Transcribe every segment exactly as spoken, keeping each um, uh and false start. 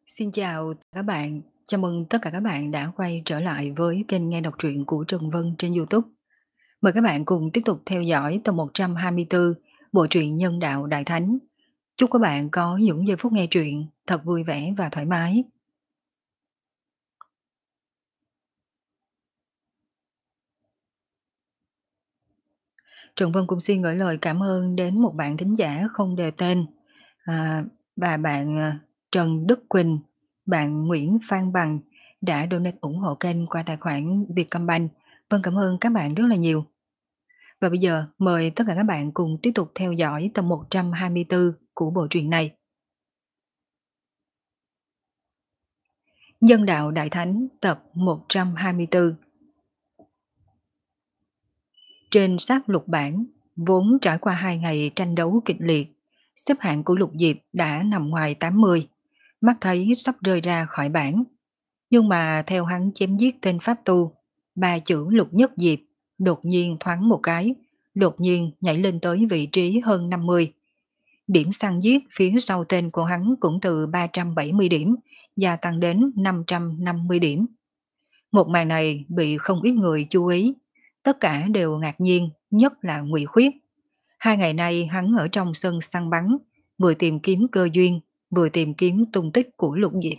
Xin chào các bạn, chào mừng tất cả các bạn đã quay trở lại với kênh nghe đọc truyện của Trần Vân trên YouTube. Mời các bạn cùng tiếp tục theo dõi tập một trăm hai mươi tư bộ truyện Nhân đạo Đại Thánh. Chúc các bạn có những giây phút nghe truyện thật vui vẻ và thoải mái. Trần Vân cũng xin gửi lời cảm ơn đến một bạn thính giả không đề tên, à, và bạn à, Trần Đức Quỳnh, bạn Nguyễn Phan Bằng đã donate ủng hộ kênh qua tài khoản Vietcombank. Vân cảm ơn các bạn rất là nhiều. Và bây giờ mời tất cả các bạn cùng tiếp tục theo dõi tập một trăm hai mươi tư của bộ truyện này. Nhân đạo Đại Thánh tập một trăm hai mươi tư. Trên sát lục bảng, vốn trải qua hai ngày tranh đấu kịch liệt, xếp hạng của Lục Diệp đã nằm ngoài tám mươi, mắt thấy sắp rơi ra khỏi bảng. Nhưng mà theo hắn chém giết tên Pháp Tu, ba chữ Lục Nhất Diệp đột nhiên thoáng một cái, đột nhiên nhảy lên tới vị trí hơn năm mươi. Điểm săn giết phía sau tên của hắn cũng từ ba trăm bảy mươi điểm gia tăng đến năm trăm năm mươi điểm. Một màn này bị không ít người chú ý, tất cả đều ngạc nhiên, nhất là Ngụy Khuyết. Hai ngày nay hắn ở trong sân săn bắn, vừa tìm kiếm cơ duyên, vừa tìm kiếm tung tích của Lục Diệp.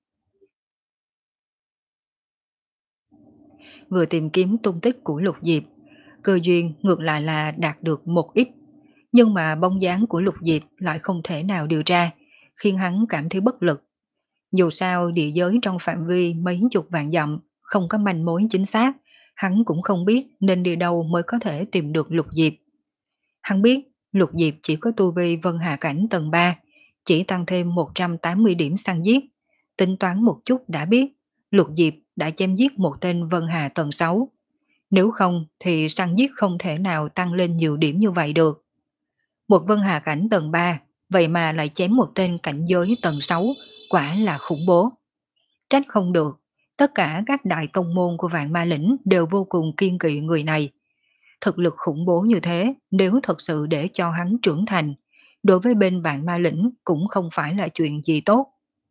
Vừa tìm kiếm tung tích của Lục Diệp, cơ duyên ngược lại là đạt được một ít. Nhưng mà bóng dáng của Lục Diệp lại không thể nào điều tra, khiến hắn cảm thấy bất lực. Dù sao địa giới trong phạm vi mấy chục vạn dặm, không có manh mối chính xác, hắn cũng không biết nên đi đâu mới có thể tìm được Lục Diệp. Hắn biết Lục Diệp chỉ có tu vi Vân Hà Cảnh tầng ba, chỉ tăng thêm một trăm tám mươi điểm săn giết. Tính toán một chút đã biết, Lục Diệp đã chém giết một tên Vân Hà tầng sáu. Nếu không thì săn giết không thể nào tăng lên nhiều điểm như vậy được. Một Vân Hà Cảnh tầng ba, vậy mà lại chém một tên cảnh giới tầng sáu, quả là khủng bố. Trách không được, tất cả các đại tông môn của Vạn Ma Lĩnh đều vô cùng kiên kỵ người này. Thực lực khủng bố như thế, nếu thật sự để cho hắn trưởng thành, đối với bên Vạn Ma Lĩnh cũng không phải là chuyện gì tốt.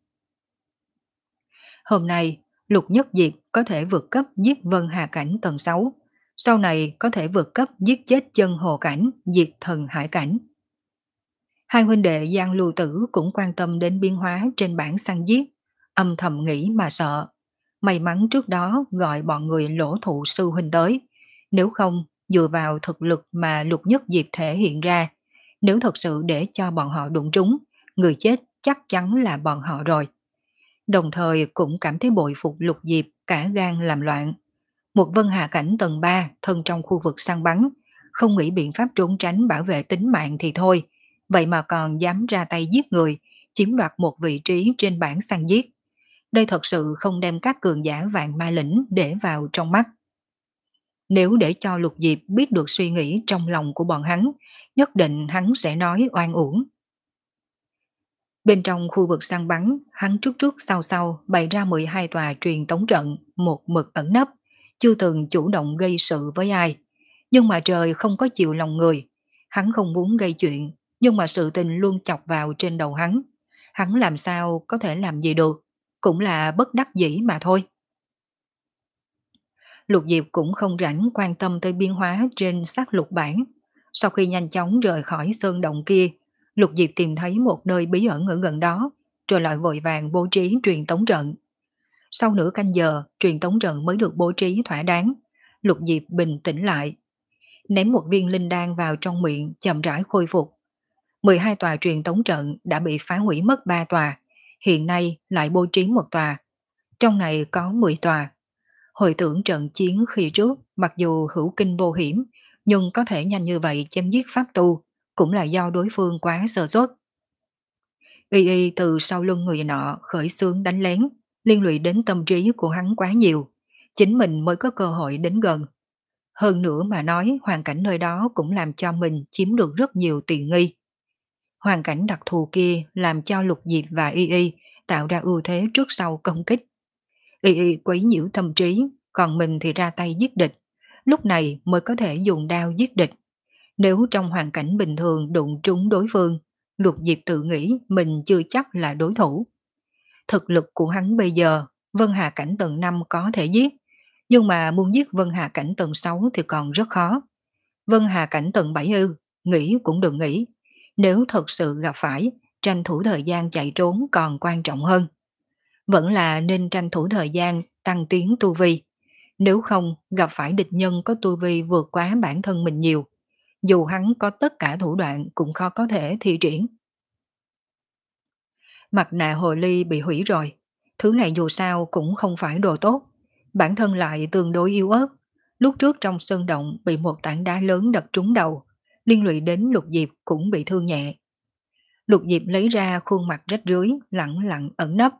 Hôm nay, Lục Nhất Diệp có thể vượt cấp giết Vân Hà Cảnh tầng sáu, sau này có thể vượt cấp giết chết chân hồ cảnh, diệt thần hải cảnh. Hai huynh đệ Giang Lưu Tử cũng quan tâm đến biến hóa trên bảng săn giết, âm thầm nghĩ mà sợ. May mắn trước đó gọi bọn người lỗ thụ sư huynh tới, nếu không dựa vào thực lực mà Lục Nhất Diệp thể hiện ra, nếu thật sự để cho bọn họ đụng trúng, người chết chắc chắn là bọn họ rồi. Đồng thời cũng cảm thấy bội phục Lục Diệp cả gan làm loạn. Một Vân Hà Cảnh tầng ba thân trong khu vực săn bắn, không nghĩ biện pháp trốn tránh bảo vệ tính mạng thì thôi, vậy mà còn dám ra tay giết người, chiếm đoạt một vị trí trên bảng săn giết. Đây thật sự không đem các cường giả Vạn Ma Lĩnh để vào trong mắt. Nếu để cho Lục Diệp biết được suy nghĩ trong lòng của bọn hắn, nhất định hắn sẽ nói oan uổng. Bên trong khu vực săn bắn, hắn trước trước sau sau bày ra mười hai tòa truyền tống trận, một mực ẩn nấp, chưa từng chủ động gây sự với ai. Nhưng mà trời không có chịu lòng người. Hắn không muốn gây chuyện, nhưng mà sự tình luôn chọc vào trên đầu hắn. Hắn làm sao có thể làm gì được, cũng là bất đắc dĩ mà thôi. Lục Diệp cũng không rảnh quan tâm tới biến hóa trên sát lục bản. Sau khi nhanh chóng rời khỏi sơn động kia, Lục Diệp tìm thấy một nơi bí ẩn ở gần đó, rồi lại vội vàng bố trí truyền tống trận. Sau nửa canh giờ, truyền tống trận mới được bố trí thỏa đáng. Lục Diệp bình tĩnh lại, ném một viên linh đan vào trong miệng, chậm rãi khôi phục. mười hai tòa truyền tống trận đã bị phá hủy mất ba tòa, hiện nay lại bố trí một tòa. Trong này có mười tòa. Hồi tưởng trận chiến khi trước, mặc dù hữu kinh vô hiểm, nhưng có thể nhanh như vậy chém giết pháp tu, cũng là do đối phương quá sơ suất. Y y từ sau lưng người nọ khởi xướng đánh lén, liên lụy đến tâm trí của hắn quá nhiều, chính mình mới có cơ hội đến gần. Hơn nữa mà nói, hoàn cảnh nơi đó cũng làm cho mình chiếm được rất nhiều tiện nghi. Hoàn cảnh đặc thù kia làm cho Lục Diệp và Y Y tạo ra ưu thế trước sau công kích. Y Y quấy nhiễu tâm trí, còn mình thì ra tay giết địch, lúc này mới có thể dùng đao giết địch. Nếu trong hoàn cảnh bình thường đụng trúng đối phương, Lục Diệp tự nghĩ mình chưa chắc là đối thủ. Thực lực của hắn bây giờ, Vân Hà cảnh tầng năm có thể giết, nhưng mà muốn giết Vân Hà cảnh tầng sáu thì còn rất khó. Vân Hà cảnh tầng bảy ư, nghĩ cũng đừng nghĩ. Nếu thật sự gặp phải, tranh thủ thời gian chạy trốn còn quan trọng hơn. Vẫn là nên tranh thủ thời gian tăng tiến tu vi. Nếu không, gặp phải địch nhân có tu vi vượt quá bản thân mình nhiều. Dù hắn có tất cả thủ đoạn cũng khó có thể thi triển. Mặt nạ hồ ly bị hủy rồi. Thứ này dù sao cũng không phải đồ tốt. Bản thân lại tương đối yếu ớt. Lúc trước trong sơn động bị một tảng đá lớn đập trúng đầu. Liên lụy đến Lục Diệp cũng bị thương nhẹ. Lục Diệp lấy ra khuôn mặt rách rưới, lặng lặng ẩn nấp.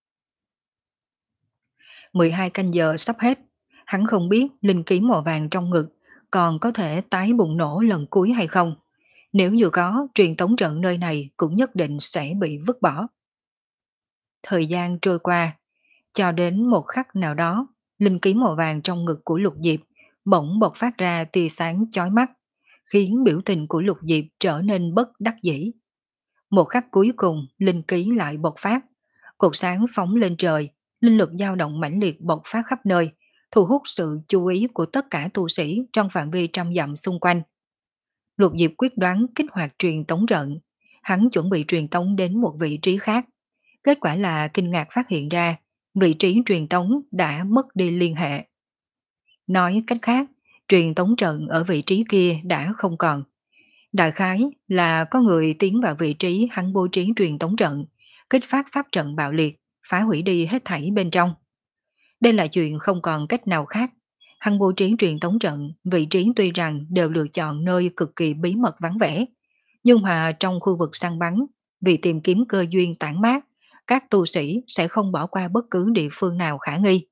mười hai canh giờ sắp hết. Hắn không biết linh khí màu vàng trong ngực còn có thể tái bùng nổ lần cuối hay không. Nếu như có, truyền tống trận nơi này cũng nhất định sẽ bị vứt bỏ. Thời gian trôi qua, cho đến một khắc nào đó, linh khí màu vàng trong ngực của Lục Diệp bỗng bộc phát ra tia sáng chói mắt, khiến biểu tình của Lục Diệp trở nên bất đắc dĩ. Một khắc cuối cùng, linh khí lại bộc phát, cột sáng phóng lên trời, linh lực dao động mãnh liệt bộc phát khắp nơi, thu hút sự chú ý của tất cả tu sĩ trong phạm vi trăm dặm xung quanh. Lục Diệp quyết đoán kích hoạt truyền tống trận, hắn chuẩn bị truyền tống đến một vị trí khác. Kết quả là kinh ngạc phát hiện ra, vị trí truyền tống đã mất đi liên hệ. Nói cách khác, truyền tống trận ở vị trí kia đã không còn. Đại khái là có người tiến vào vị trí hắn bố trí truyền tống trận, kích phát pháp trận bạo liệt, phá hủy đi hết thảy bên trong. Đây là chuyện không còn cách nào khác. Hắn bố trí truyền tống trận, vị trí tuy rằng đều lựa chọn nơi cực kỳ bí mật vắng vẻ, nhưng mà trong khu vực săn bắn, vì tìm kiếm cơ duyên tản mát, các tu sĩ sẽ không bỏ qua bất cứ địa phương nào khả nghi.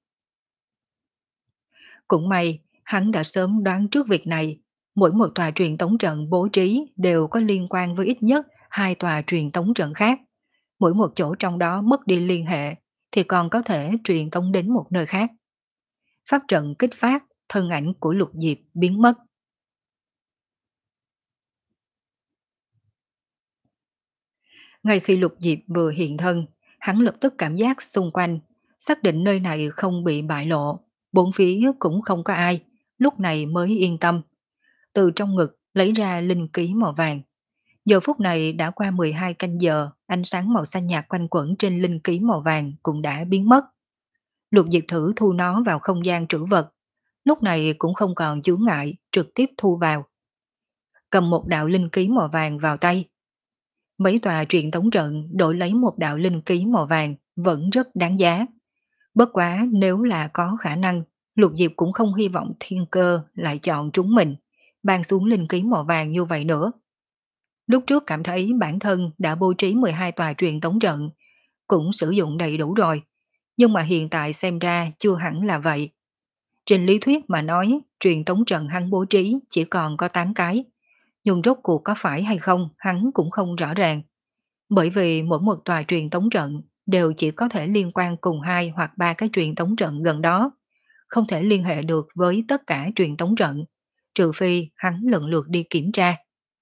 Cũng may, hắn đã sớm đoán trước việc này. Mỗi một tòa truyền tống trận bố trí đều có liên quan với ít nhất hai tòa truyền tống trận khác. Mỗi một chỗ trong đó mất đi liên hệ thì còn có thể truyền tống đến một nơi khác. Pháp trận kích phát, thân ảnh của Lục Diệp biến mất. Ngay khi Lục Diệp vừa hiện thân, hắn lập tức cảm giác xung quanh, xác định nơi này không bị bại lộ, bốn phía cũng không có ai, lúc này mới yên tâm. Từ trong ngực lấy ra linh khí màu vàng. Giờ phút này đã qua mười hai canh giờ, ánh sáng màu xanh nhạt quanh quẩn trên linh khí màu vàng cũng đã biến mất. Lục Diệp thử thu nó vào không gian trữ vật, lúc này cũng không còn chướng ngại, trực tiếp thu vào. Cầm một đạo linh khí màu vàng vào tay. Mấy tòa truyền tống trận đổi lấy một đạo linh khí màu vàng vẫn rất đáng giá. Bất quá nếu là có khả năng, Lục Diệp cũng không hy vọng thiên cơ lại chọn trúng mình, ban xuống linh khí màu vàng như vậy nữa. Lúc trước cảm thấy bản thân đã bố trí mười hai tòa truyền tống trận, cũng sử dụng đầy đủ rồi, nhưng mà hiện tại xem ra chưa hẳn là vậy. Trên lý thuyết mà nói, truyền tống trận hắn bố trí chỉ còn có tám cái, nhưng rốt cuộc có phải hay không hắn cũng không rõ ràng. Bởi vì mỗi một tòa truyền tống trận đều chỉ có thể liên quan cùng hai hoặc ba cái truyền tống trận gần đó, không thể liên hệ được với tất cả truyền tống trận, trừ phi hắn lần lượt đi kiểm tra.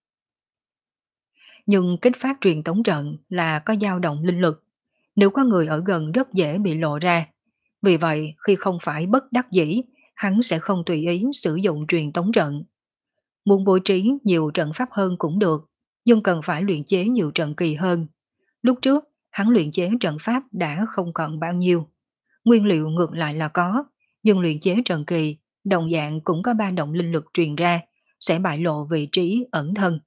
Nhưng kích phát truyền tống trận là có dao động linh lực, nếu có người ở gần rất dễ bị lộ ra. Vì vậy, khi không phải bất đắc dĩ, hắn sẽ không tùy ý sử dụng truyền tống trận. Muốn bố trí nhiều trận pháp hơn cũng được, nhưng cần phải luyện chế nhiều trận kỳ hơn. Lúc trước, hắn luyện chế trận pháp đã không còn bao nhiêu. Nguyên liệu ngược lại là có, nhưng luyện chế trận kỳ, đồng dạng cũng có ba động linh lực truyền ra, sẽ bại lộ vị trí ẩn thân.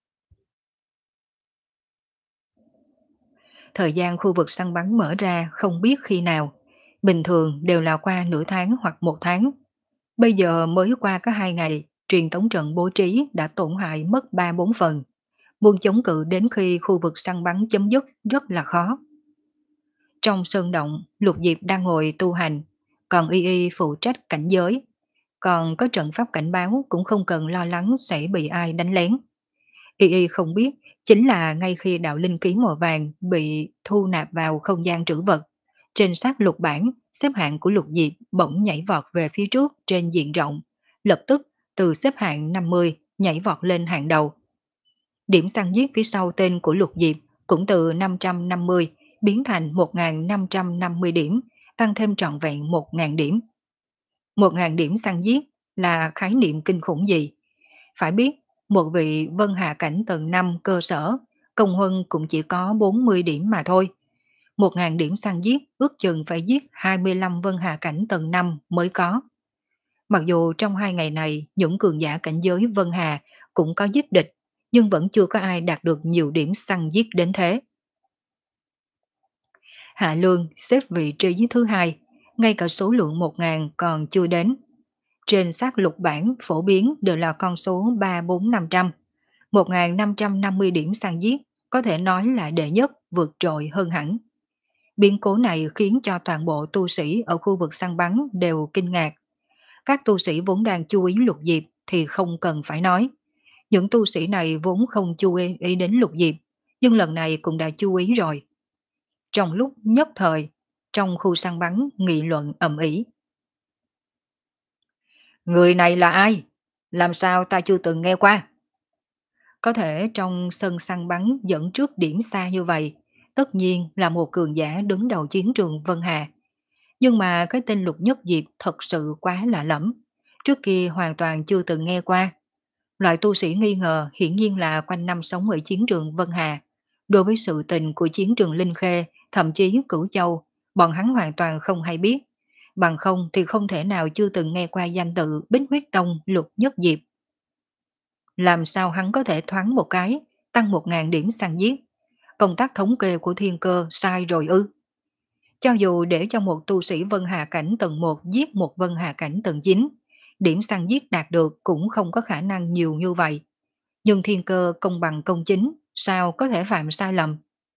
Thời gian khu vực săn bắn mở ra không biết khi nào, bình thường đều là qua nửa tháng hoặc một tháng. Bây giờ mới qua có hai ngày, truyền tống trận bố trí đã tổn hại mất ba bốn phần. Muốn chống cự đến khi khu vực săn bắn chấm dứt rất là khó. Trong sơn động, Lục Diệp đang ngồi tu hành, còn Y Y phụ trách cảnh giới. Còn có trận pháp cảnh báo cũng không cần lo lắng sẽ bị ai đánh lén. Y Y không biết, chính là ngay khi đạo linh ký màu vàng bị thu nạp vào không gian trữ vật, trên sát lục bản, xếp hạng của Lục Diệp bỗng nhảy vọt về phía trước trên diện rộng, lập tức từ xếp hạng năm mươi nhảy vọt lên hạng đầu. Điểm săn giết phía sau tên của Lục Diệp cũng từ năm trăm năm mươi biến thành một nghìn năm trăm năm mươi điểm, tăng thêm trọn vẹn một nghìn điểm. một nghìn điểm săn giết là khái niệm kinh khủng gì? Phải biết, một vị vân hà cảnh tầng năm cơ sở, công huân cũng chỉ có bốn mươi điểm mà thôi. một nghìn điểm săn giết ước chừng phải giết hai mươi lăm vân hà cảnh tầng năm mới có. Mặc dù trong hai ngày này, những cường giả cảnh giới vân hà cũng có giết địch, nhưng vẫn chưa có ai đạt được nhiều điểm săn giết đến thế. Hạ Lương xếp vị trí thứ hai, ngay cả số lượng một nghìn còn chưa đến. Trên sát lục bảng phổ biến đều là con số ba, bốn, năm trăm. một nghìn năm trăm năm mươi điểm săn giết có thể nói là đệ nhất, vượt trội hơn hẳn. Biến cố này khiến cho toàn bộ tu sĩ ở khu vực săn bắn đều kinh ngạc. Các tu sĩ vốn đang chú ý Lục Diệp thì không cần phải nói. Những tu sĩ này vốn không chú ý, ý đến Lục Diệp, nhưng lần này cũng đã chú ý rồi. Trong lúc nhất thời, trong khu săn bắn nghị luận ầm ĩ. Người này là ai? Làm sao ta chưa từng nghe qua? Có thể trong sân săn bắn dẫn trước điểm xa như vậy, tất nhiên là một cường giả đứng đầu chiến trường Vân Hà. Nhưng mà cái tên Lục Nhất Diệp thật sự quá lạ lẫm, trước kia hoàn toàn chưa từng nghe qua. Loại tu sĩ nghi ngờ hiển nhiên là quanh năm sống ở chiến trường Vân Hà. Đối với sự tình của chiến trường Linh Khê, thậm chí Cửu Châu, bọn hắn hoàn toàn không hay biết. Bằng không thì không thể nào chưa từng nghe qua danh tự Bích Huyết Tông Lục Nhất Diệp. Làm sao hắn có thể thoáng một cái, tăng một ngàn điểm săn giết? Công tác thống kê của thiên cơ sai rồi ư? Cho dù để cho một tu sĩ Vân Hà Cảnh tầng một giết một Vân Hà Cảnh tầng chín, điểm săn giết đạt được cũng không có khả năng nhiều như vậy. Nhưng thiên cơ công bằng công chính, sao có thể phạm sai lầm?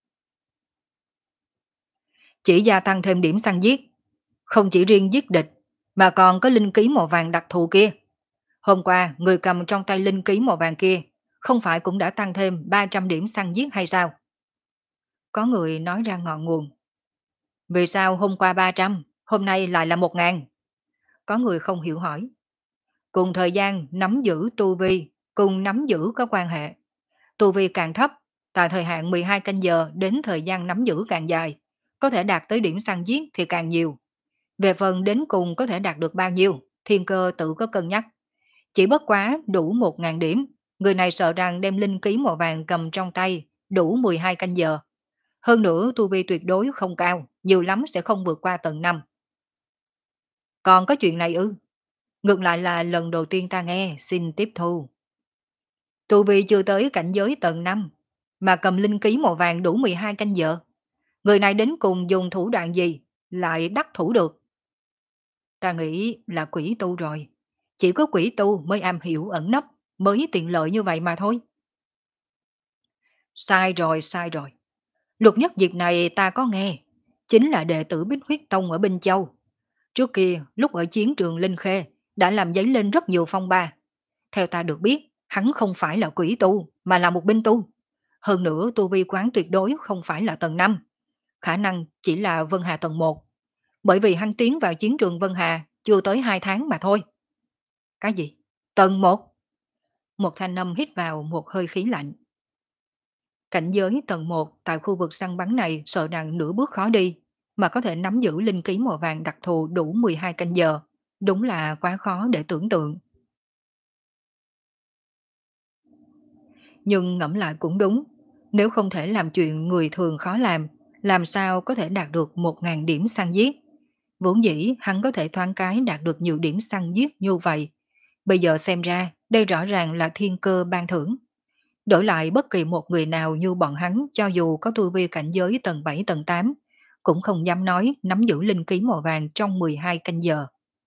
Chỉ gia tăng thêm điểm săn giết, không chỉ riêng giết địch, mà còn có linh ký màu vàng đặc thù kia. Hôm qua, người cầm trong tay linh ký màu vàng kia, không phải cũng đã tăng thêm ba trăm điểm săn giết hay sao? Có người nói ra ngọn nguồn. Vì sao hôm qua ba trăm, hôm nay lại là một ngàn? Có người không hiểu hỏi. Cùng thời gian nắm giữ tu vi, cùng nắm giữ có quan hệ. Tu vi càng thấp, tại thời hạn mười hai canh giờ đến thời gian nắm giữ càng dài, có thể đạt tới điểm săn giết thì càng nhiều. Về phần đến cùng có thể đạt được bao nhiêu, thiên cơ tự có cân nhắc. Chỉ bất quá đủ một ngàn điểm, người này sợ rằng đem linh ký màu vàng cầm trong tay đủ mười hai canh giờ. Hơn nữa tu vi tuyệt đối không cao, nhiều lắm sẽ không vượt qua tầng năm. Còn có chuyện này ư? Ngược lại là lần đầu tiên ta nghe, xin tiếp thu. Tu vi chưa tới cảnh giới tầng năm, mà cầm linh ký màu vàng đủ mười hai canh giờ. Người này đến cùng dùng thủ đoạn gì, lại đắc thủ được? Ta nghĩ là quỷ tu rồi. Chỉ có quỷ tu mới am hiểu ẩn nấp, mới tiện lợi như vậy mà thôi. Sai rồi, sai rồi. Lục Nhất Diệp này ta có nghe, chính là đệ tử Bích Huyết Tông ở Binh Châu. Trước kia, lúc ở chiến trường Linh Khê, đã làm dấy lên rất nhiều phong ba. Theo ta được biết, hắn không phải là quỷ tu, mà là một binh tu. Hơn nữa, tu vi quán tuyệt đối không phải là tầng năm. Khả năng chỉ là Vân Hà tầng một. Bởi vì hắn tiến vào chiến trường Vân Hà chưa tới hai tháng mà thôi. Cái gì? Tầng một? Một thanh âm hít vào một hơi khí lạnh. Cảnh giới tầng một tại khu vực săn bắn này sợ rằng nửa bước khó đi, mà có thể nắm giữ linh ký màu vàng đặc thù đủ mười hai canh giờ. Đúng là quá khó để tưởng tượng. Nhưng ngẫm lại cũng đúng, nếu không thể làm chuyện người thường khó làm, làm sao có thể đạt được một ngàn điểm săn giết? Vốn dĩ hắn có thể thoáng cái đạt được nhiều điểm săn giết như vậy. Bây giờ xem ra, đây rõ ràng là thiên cơ ban thưởng. Đổi lại bất kỳ một người nào như bọn hắn cho dù có tu vi cảnh giới tầng bảy tầng tám, cũng không dám nói nắm giữ linh ký màu vàng trong mười hai canh giờ.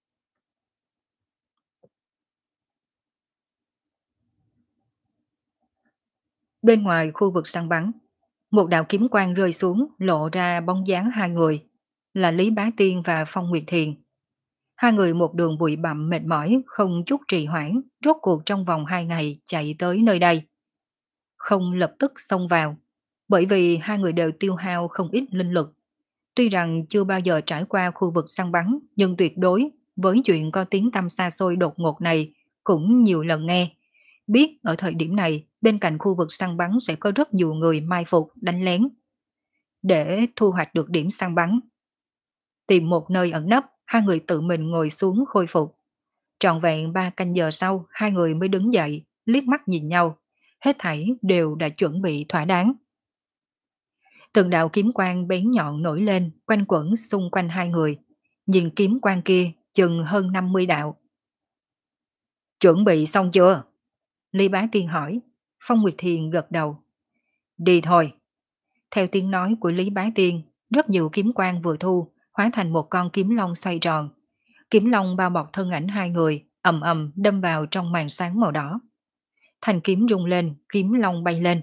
Bên ngoài khu vực săn bắn, một đạo kiếm quang rơi xuống lộ ra bóng dáng hai người, là Lý Bá Tiên và Phong Nguyệt Thiền. Hai người một đường bụi bặm mệt mỏi, không chút trì hoãn, rốt cuộc trong vòng hai ngày chạy tới nơi đây. Không lập tức xông vào, bởi vì hai người đều tiêu hao không ít linh lực. Tuy rằng chưa bao giờ trải qua khu vực săn bắn, nhưng tuyệt đối với chuyện có tiếng tăm xa xôi đột ngột này cũng nhiều lần nghe. Biết ở thời điểm này, bên cạnh khu vực săn bắn sẽ có rất nhiều người mai phục, đánh lén. để thu hoạch được điểm săn bắn. Tìm một nơi ẩn nấp, hai người tự mình ngồi xuống khôi phục. Trọn vẹn ba canh giờ sau, hai người mới đứng dậy, liếc mắt nhìn nhau. Hết thảy đều đã chuẩn bị thỏa đáng. Từng đạo kiếm quang bén nhọn nổi lên, quanh quẩn xung quanh hai người. Nhìn kiếm quang kia, chừng hơn năm mươi đạo. Chuẩn bị xong chưa? Lý Bá Tiên hỏi. Phong Nguyệt Thiền gật đầu. Đi thôi. Theo tiếng nói của Lý Bá Tiên, rất nhiều kiếm quang vừa thu, hóa thành một con kiếm long xoay tròn. Kiếm long bao bọc thân ảnh hai người, ầm ầm đâm vào trong màn sáng màu đỏ. Thanh kiếm rung lên, kiếm long bay lên.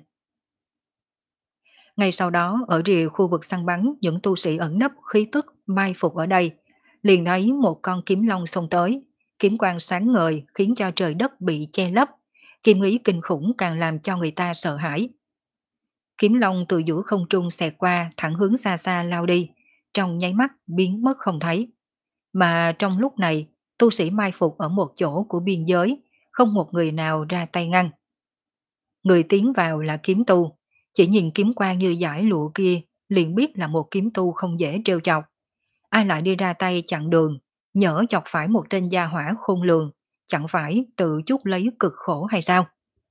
Ngay sau đó, ở rìa khu vực săn bắn, những tu sĩ ẩn nấp khí tức mai phục ở đây, liền thấy một con kiếm long xông tới, kiếm quang sáng ngời khiến cho trời đất bị che lấp, kiếm ý kinh khủng càng làm cho người ta sợ hãi. Kiếm long từ giữa không trung xẹt qua, thẳng hướng xa xa lao đi, trong nháy mắt biến mất không thấy. Mà trong lúc này, tu sĩ mai phục ở một chỗ của biên giới, không một người nào ra tay ngăn. Người tiến vào là kiếm tu, chỉ nhìn kiếm quang như dải lụa kia, liền biết là một kiếm tu không dễ trêu chọc. Ai lại đi ra tay chặn đường, nhỡ chọc phải một tên gia hỏa khôn lường, chẳng phải tự chuốc lấy cực khổ hay sao?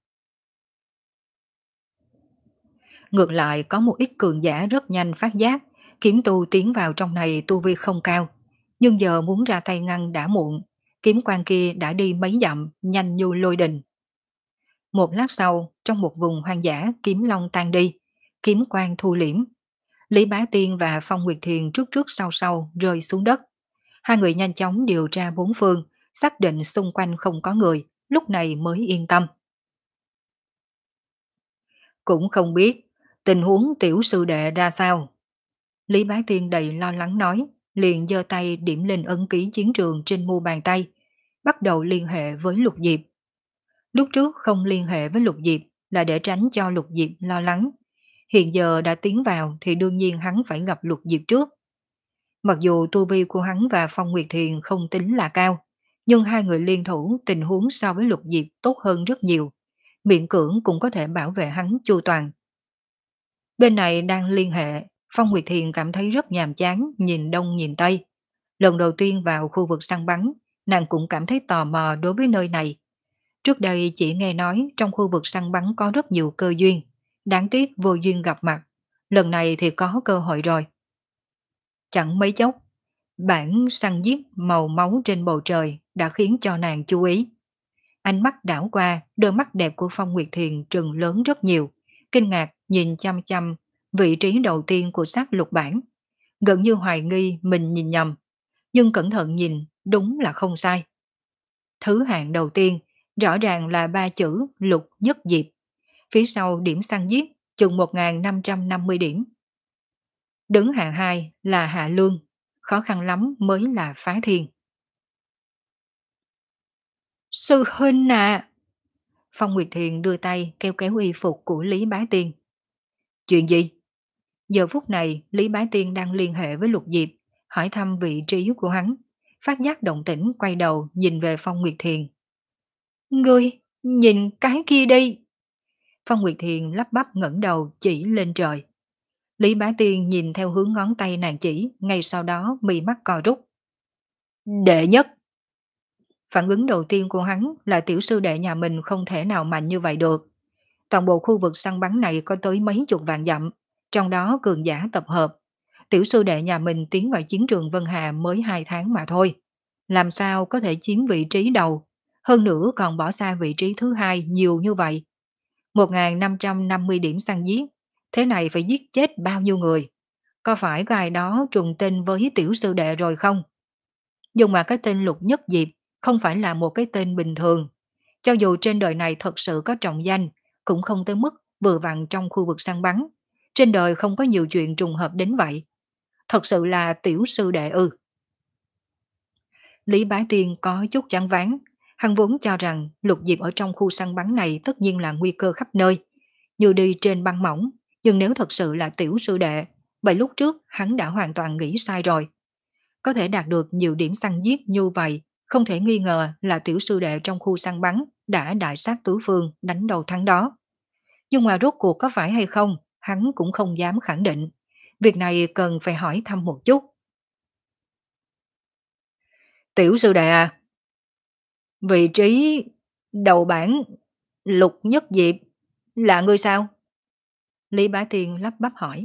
Ngược lại có một ít cường giả rất nhanh phát giác, kiếm tu tiến vào trong này tu vi không cao, nhưng giờ muốn ra tay ngăn đã muộn, kiếm quang kia đã đi mấy dặm, nhanh như lôi đình. Một lát sau, trong một vùng hoang dã, kiếm long tan đi, kiếm quang thu liễm. Lý Bá Tiên và Phong Nguyệt Thiền trước trước sau sau rơi xuống đất. Hai người nhanh chóng điều tra bốn phương, xác định xung quanh không có người, lúc này mới yên tâm. Cũng không biết, tình huống tiểu sư đệ ra sao. Lý Bá Tiên đầy lo lắng nói, liền giơ tay điểm lên ấn ký chiến trường trên mu bàn tay, bắt đầu liên hệ với Lục Diệp. Lúc trước không liên hệ với Lục Diệp là để tránh cho Lục Diệp lo lắng. Hiện giờ đã tiến vào thì đương nhiên hắn phải gặp Lục Diệp trước. Mặc dù tu vi của hắn và Phong Nguyệt Thiền không tính là cao, nhưng hai người liên thủ tình huống so với Lục Diệp tốt hơn rất nhiều. Miễn cưỡng cũng có thể bảo vệ hắn chu toàn. Bên này đang liên hệ, Phong Nguyệt Thiền cảm thấy rất nhàm chán, nhìn đông nhìn tây. Lần đầu tiên vào khu vực săn bắn, nàng cũng cảm thấy tò mò đối với nơi này. Trước đây chỉ nghe nói trong khu vực săn bắn có rất nhiều cơ duyên, đáng tiếc vô duyên gặp mặt. Lần này thì có cơ hội rồi. Chẳng mấy chốc, bản săn giết màu máu trên bầu trời đã khiến cho nàng chú ý. Ánh mắt đảo qua, đôi mắt đẹp của Phong Nguyệt Thiền trừng lớn rất nhiều, kinh ngạc nhìn chăm chăm vị trí đầu tiên của xác lục bản. Gần như hoài nghi mình nhìn nhầm, nhưng cẩn thận nhìn đúng là không sai. Thứ hạng đầu tiên rõ ràng là ba chữ Lục Nhất Diệp, phía sau điểm săn giết chừng một nghìn năm trăm năm mươi điểm. Đứng hạng hai là Hạ Lương, khó khăn lắm mới là Phá Thiên. Sư huynh à! Phong Nguyệt Thiền đưa tay kéo kéo y phục của Lý Bá Tiên. Chuyện gì? Giờ phút này Lý Bá Tiên đang liên hệ với Lục Diệp, hỏi thăm vị trí của hắn. Phát giác động tĩnh quay đầu nhìn về Phong Nguyệt Thiền. Ngươi, nhìn cái kia đi! Phong Nguyệt Thiền lắp bắp ngẩng đầu chỉ lên trời. Lý Bá Tiên nhìn theo hướng ngón tay nàng chỉ, ngay sau đó mì mắt co rút. Đệ nhất! Phản ứng đầu tiên của hắn là tiểu sư đệ nhà mình không thể nào mạnh như vậy được. Toàn bộ khu vực săn bắn này có tới mấy chục vạn dặm, trong đó cường giả tập hợp. Tiểu sư đệ nhà mình tiến vào chiến trường Vân Hà mới hai tháng mà thôi. Làm sao có thể chiếm vị trí đầu, hơn nữa còn bỏ xa vị trí thứ hai nhiều như vậy. một nghìn năm trăm năm mươi điểm săn giết, thế này phải giết chết bao nhiêu người? Có phải có ai đó trùng tên với tiểu sư đệ rồi không? Nhưng mà cái tên Lục Nhất Diệp không phải là một cái tên bình thường. Cho dù trên đời này thật sự có trọng danh, cũng không tới mức vừa vặn trong khu vực săn bắn. Trên đời không có nhiều chuyện trùng hợp đến vậy. Thật sự là tiểu sư đệ ư. Lý Bá Tiên có chút choáng váng. Hắn vốn cho rằng Lục Diệp ở trong khu săn bắn này tất nhiên là nguy cơ khắp nơi, như đi trên băng mỏng. Nhưng nếu thật sự là tiểu sư đệ, vậy lúc trước hắn đã hoàn toàn nghĩ sai rồi. Có thể đạt được nhiều điểm săn giết như vậy, không thể nghi ngờ là tiểu sư đệ trong khu săn bắn đã đại sát tứ phương đánh đầu thắng đó. Nhưng mà rốt cuộc có phải hay không, hắn cũng không dám khẳng định. Việc này cần phải hỏi thăm một chút. Tiểu sư đệ à, vị trí đầu bảng Lục Nhất Diệp là ngươi sao? Lý Bá Tiên lắp bắp hỏi.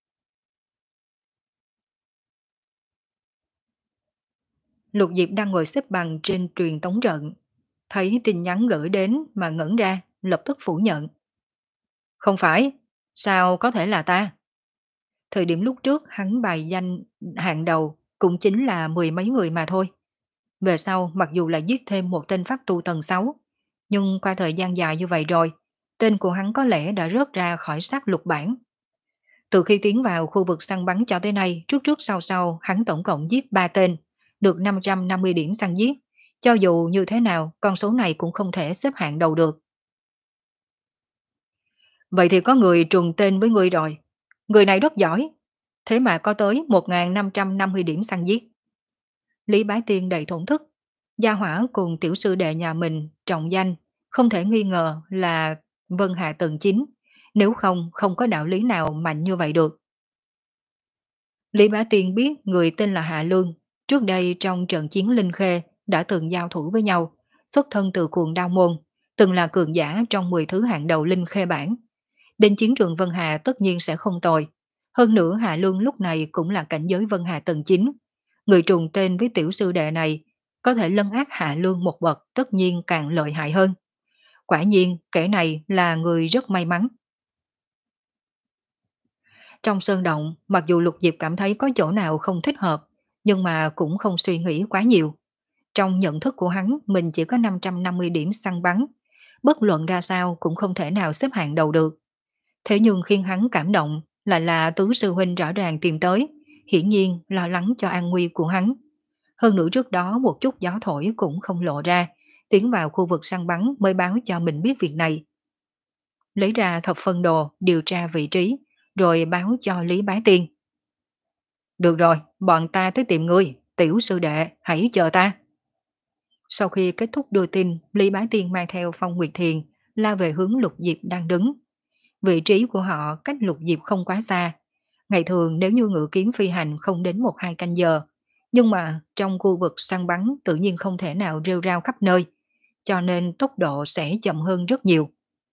Lục Diệp đang ngồi xếp bằng trên truyền tống trận. Thấy tin nhắn gửi đến mà ngẩn ra, lập tức phủ nhận. Không phải, sao có thể là ta? Thời điểm lúc trước hắn bài danh hạng đầu cũng chính là mười mấy người mà thôi. Về sau mặc dù là giết thêm một tên pháp tu tầng sáu, nhưng qua thời gian dài như vậy rồi, tên của hắn có lẽ đã rớt ra khỏi sát lục bảng. Từ khi tiến vào khu vực săn bắn cho tới nay, trước trước sau sau hắn tổng cộng giết ba tên, được năm trăm năm mươi điểm săn giết. Cho dù như thế nào, con số này cũng không thể xếp hạng đầu được. Vậy thì có người trùng tên với ngươi rồi. Người này rất giỏi, thế mà có tới một nghìn năm trăm năm mươi điểm săn giết. Lý Bá Tiên đầy thổn thức. Gia Hỏa cùng tiểu sư đệ nhà mình trọng danh, không thể nghi ngờ là Vân Hạ tầng chín, nếu không không có đạo lý nào mạnh như vậy được. Lý Bá Tiên biết người tên là Hạ Lương, trước đây trong trận chiến Linh Khê đã từng giao thủ với nhau, xuất thân từ cuồng đao môn, từng là cường giả trong mười thứ hạng đầu Linh Khê bảng. Đến chiến trường Vân Hà tất nhiên sẽ không tồi. Hơn nữa Hạ Lương lúc này cũng là cảnh giới Vân Hà tầng chín. Người trùng tên với tiểu sư đệ này có thể lấn át Hạ Lương một bậc tất nhiên càng lợi hại hơn. Quả nhiên kẻ này là người rất may mắn. Trong sơn động, mặc dù Lục Diệp cảm thấy có chỗ nào không thích hợp, nhưng mà cũng không suy nghĩ quá nhiều. Trong nhận thức của hắn, mình chỉ có năm trăm năm mươi điểm săn bắn. Bất luận ra sao cũng không thể nào xếp hạng đầu được. Thế nhưng khiến hắn cảm động lại là tứ sư huynh rõ ràng tìm tới, hiển nhiên lo lắng cho an nguy của hắn. Hơn nữa trước đó một chút gió thổi cũng không lộ ra, tiến vào khu vực săn bắn mới báo cho mình biết việc này. Lấy ra thập phân đồ, điều tra vị trí, rồi báo cho Lý Bá Tiên. Được rồi, bọn ta tới tìm ngươi, tiểu sư đệ, hãy chờ ta. Sau khi kết thúc đưa tin, Lý Bá Tiên mang theo Phong Nguyệt Thiền, la về hướng Lục Diệp đang đứng. Vị trí của họ cách Lục Diệp không quá xa. Ngày thường nếu như ngự kiếm phi hành không đến một hai canh giờ, nhưng mà trong khu vực săn bắn tự nhiên không thể nào rêu rao khắp nơi, cho nên tốc độ sẽ chậm hơn rất nhiều.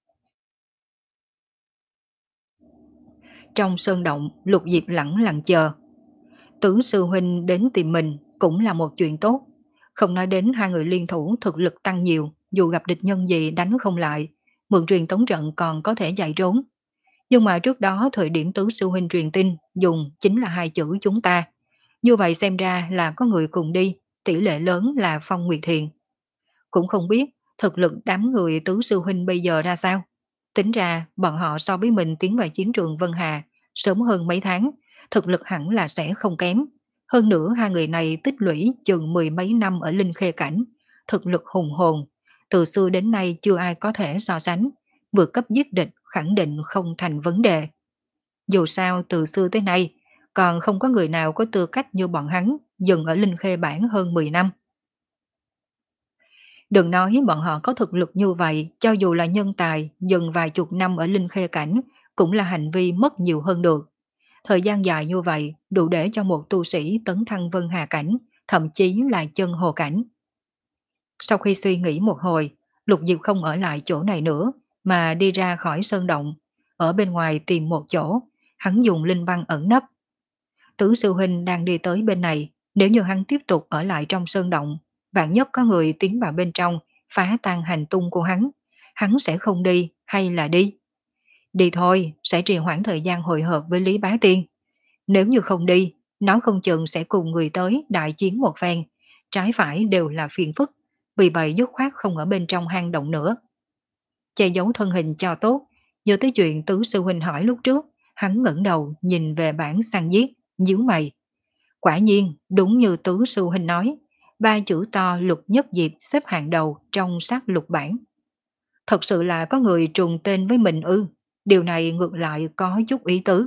Trong sơn động, Lục Diệp lẳng lặng chờ. Tứ sư huynh đến tìm mình cũng là một chuyện tốt. Không nói đến hai người liên thủ thực lực tăng nhiều, dù gặp địch nhân gì đánh không lại, mượn truyền tống trận còn có thể chạy trốn. Nhưng mà trước đó thời điểm tứ sư huynh truyền tin dùng chính là hai chữ chúng ta. Như vậy xem ra là có người cùng đi, tỷ lệ lớn là Phong Nguyệt Thiền. Cũng không biết thực lực đám người tứ sư huynh bây giờ ra sao. Tính ra bọn họ so với mình tiến vào chiến trường Vân Hà sớm hơn mấy tháng, thực lực hẳn là sẽ không kém. Hơn nữa hai người này tích lũy chừng mười mấy năm ở Linh Khê Cảnh, thực lực hùng hồn, từ xưa đến nay chưa ai có thể so sánh, vượt cấp giết địch khẳng định không thành vấn đề. Dù sao từ xưa tới nay, còn không có người nào có tư cách như bọn hắn dừng ở Linh Khê Bản hơn mười năm. Đừng nói bọn họ có thực lực như vậy, cho dù là nhân tài dừng vài chục năm ở Linh Khê Cảnh cũng là hành vi mất nhiều hơn được. Thời gian dài như vậy đủ để cho một tu sĩ tấn thăng Vân Hà Cảnh, thậm chí là chân hồ cảnh. Sau khi suy nghĩ một hồi, Lục Diệp không ở lại chỗ này nữa, mà đi ra khỏi sơn động, ở bên ngoài tìm một chỗ, hắn dùng linh băng ẩn nấp. Tứ sư huynh đang đi tới bên này, nếu như hắn tiếp tục ở lại trong sơn động, vạn nhất có người tiến vào bên trong, phá tan hành tung của hắn, hắn sẽ không đi hay là đi? Đi thôi, sẽ trì hoãn thời gian hội hợp với Lý Bá Tiên. Nếu như không đi, nó không chừng sẽ cùng người tới đại chiến một phen, trái phải đều là phiền phức, vì vậy dứt khoát không ở bên trong hang động nữa. Che giấu thân hình cho tốt, nhớ tới chuyện tứ sư huynh hỏi lúc trước, hắn ngẩng đầu nhìn về bảng săn giết, nhíu mày. Quả nhiên, đúng như tứ sư huynh nói, ba chữ to Lục Nhất Diệp xếp hạng đầu trong sát lục bảng. Thật sự là có người trùng tên với mình ư, điều này ngược lại có chút ý tứ.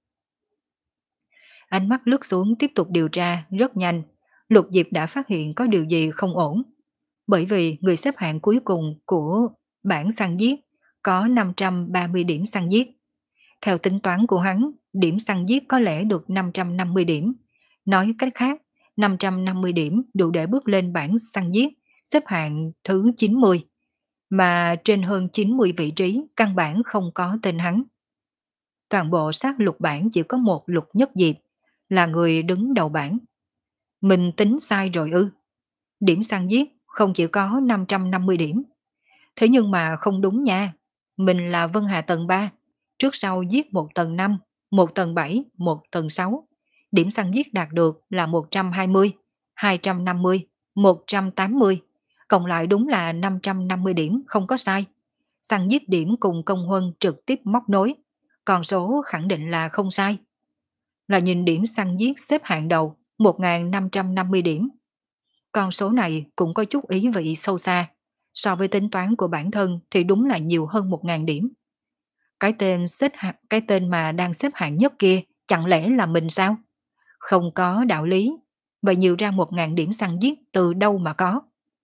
Ánh mắt lướt xuống tiếp tục điều tra rất nhanh, Lục Diệp đã phát hiện có điều gì không ổn. Bởi vì người xếp hạng cuối cùng của bảng săn giết có năm trăm ba mươi điểm săn giết. Theo tính toán của hắn, điểm săn giết có lẽ được năm trăm năm mươi điểm. Nói cách khác, năm trăm năm mươi điểm đủ để bước lên bảng săn giết, xếp hạng thứ chín mươi, mà trên hơn chín mươi vị trí căn bản không có tên hắn. Toàn bộ sát lục bảng chỉ có một Lục Nhất Diệp, là người đứng đầu bảng. Mình tính sai rồi ư? Điểm săn giết không chỉ có năm trăm năm mươi điểm. Thế nhưng mà không đúng nha. Mình là Vân Hà tầng ba, trước sau giết một tầng năm, một tầng bảy, một tầng sáu. Điểm săn giết đạt được là một trăm hai mươi, hai trăm năm mươi, một trăm tám mươi. Cộng lại đúng là năm trăm năm mươi điểm, không có sai. Săn giết điểm cùng công huân trực tiếp móc nối. Còn số khẳng định là không sai. Là nhìn điểm săn giết xếp hạng đầu, một nghìn năm trăm năm mươi điểm. Con số này cũng có chút ý vị sâu xa. So với tính toán của bản thân thì đúng là nhiều hơn một nghìn điểm. Cái tên xếp hạng, cái tên mà đang xếp hạng nhất kia chẳng lẽ là mình sao? Không có đạo lý. Vậy nhiều ra một nghìn điểm săn giết từ đâu mà có?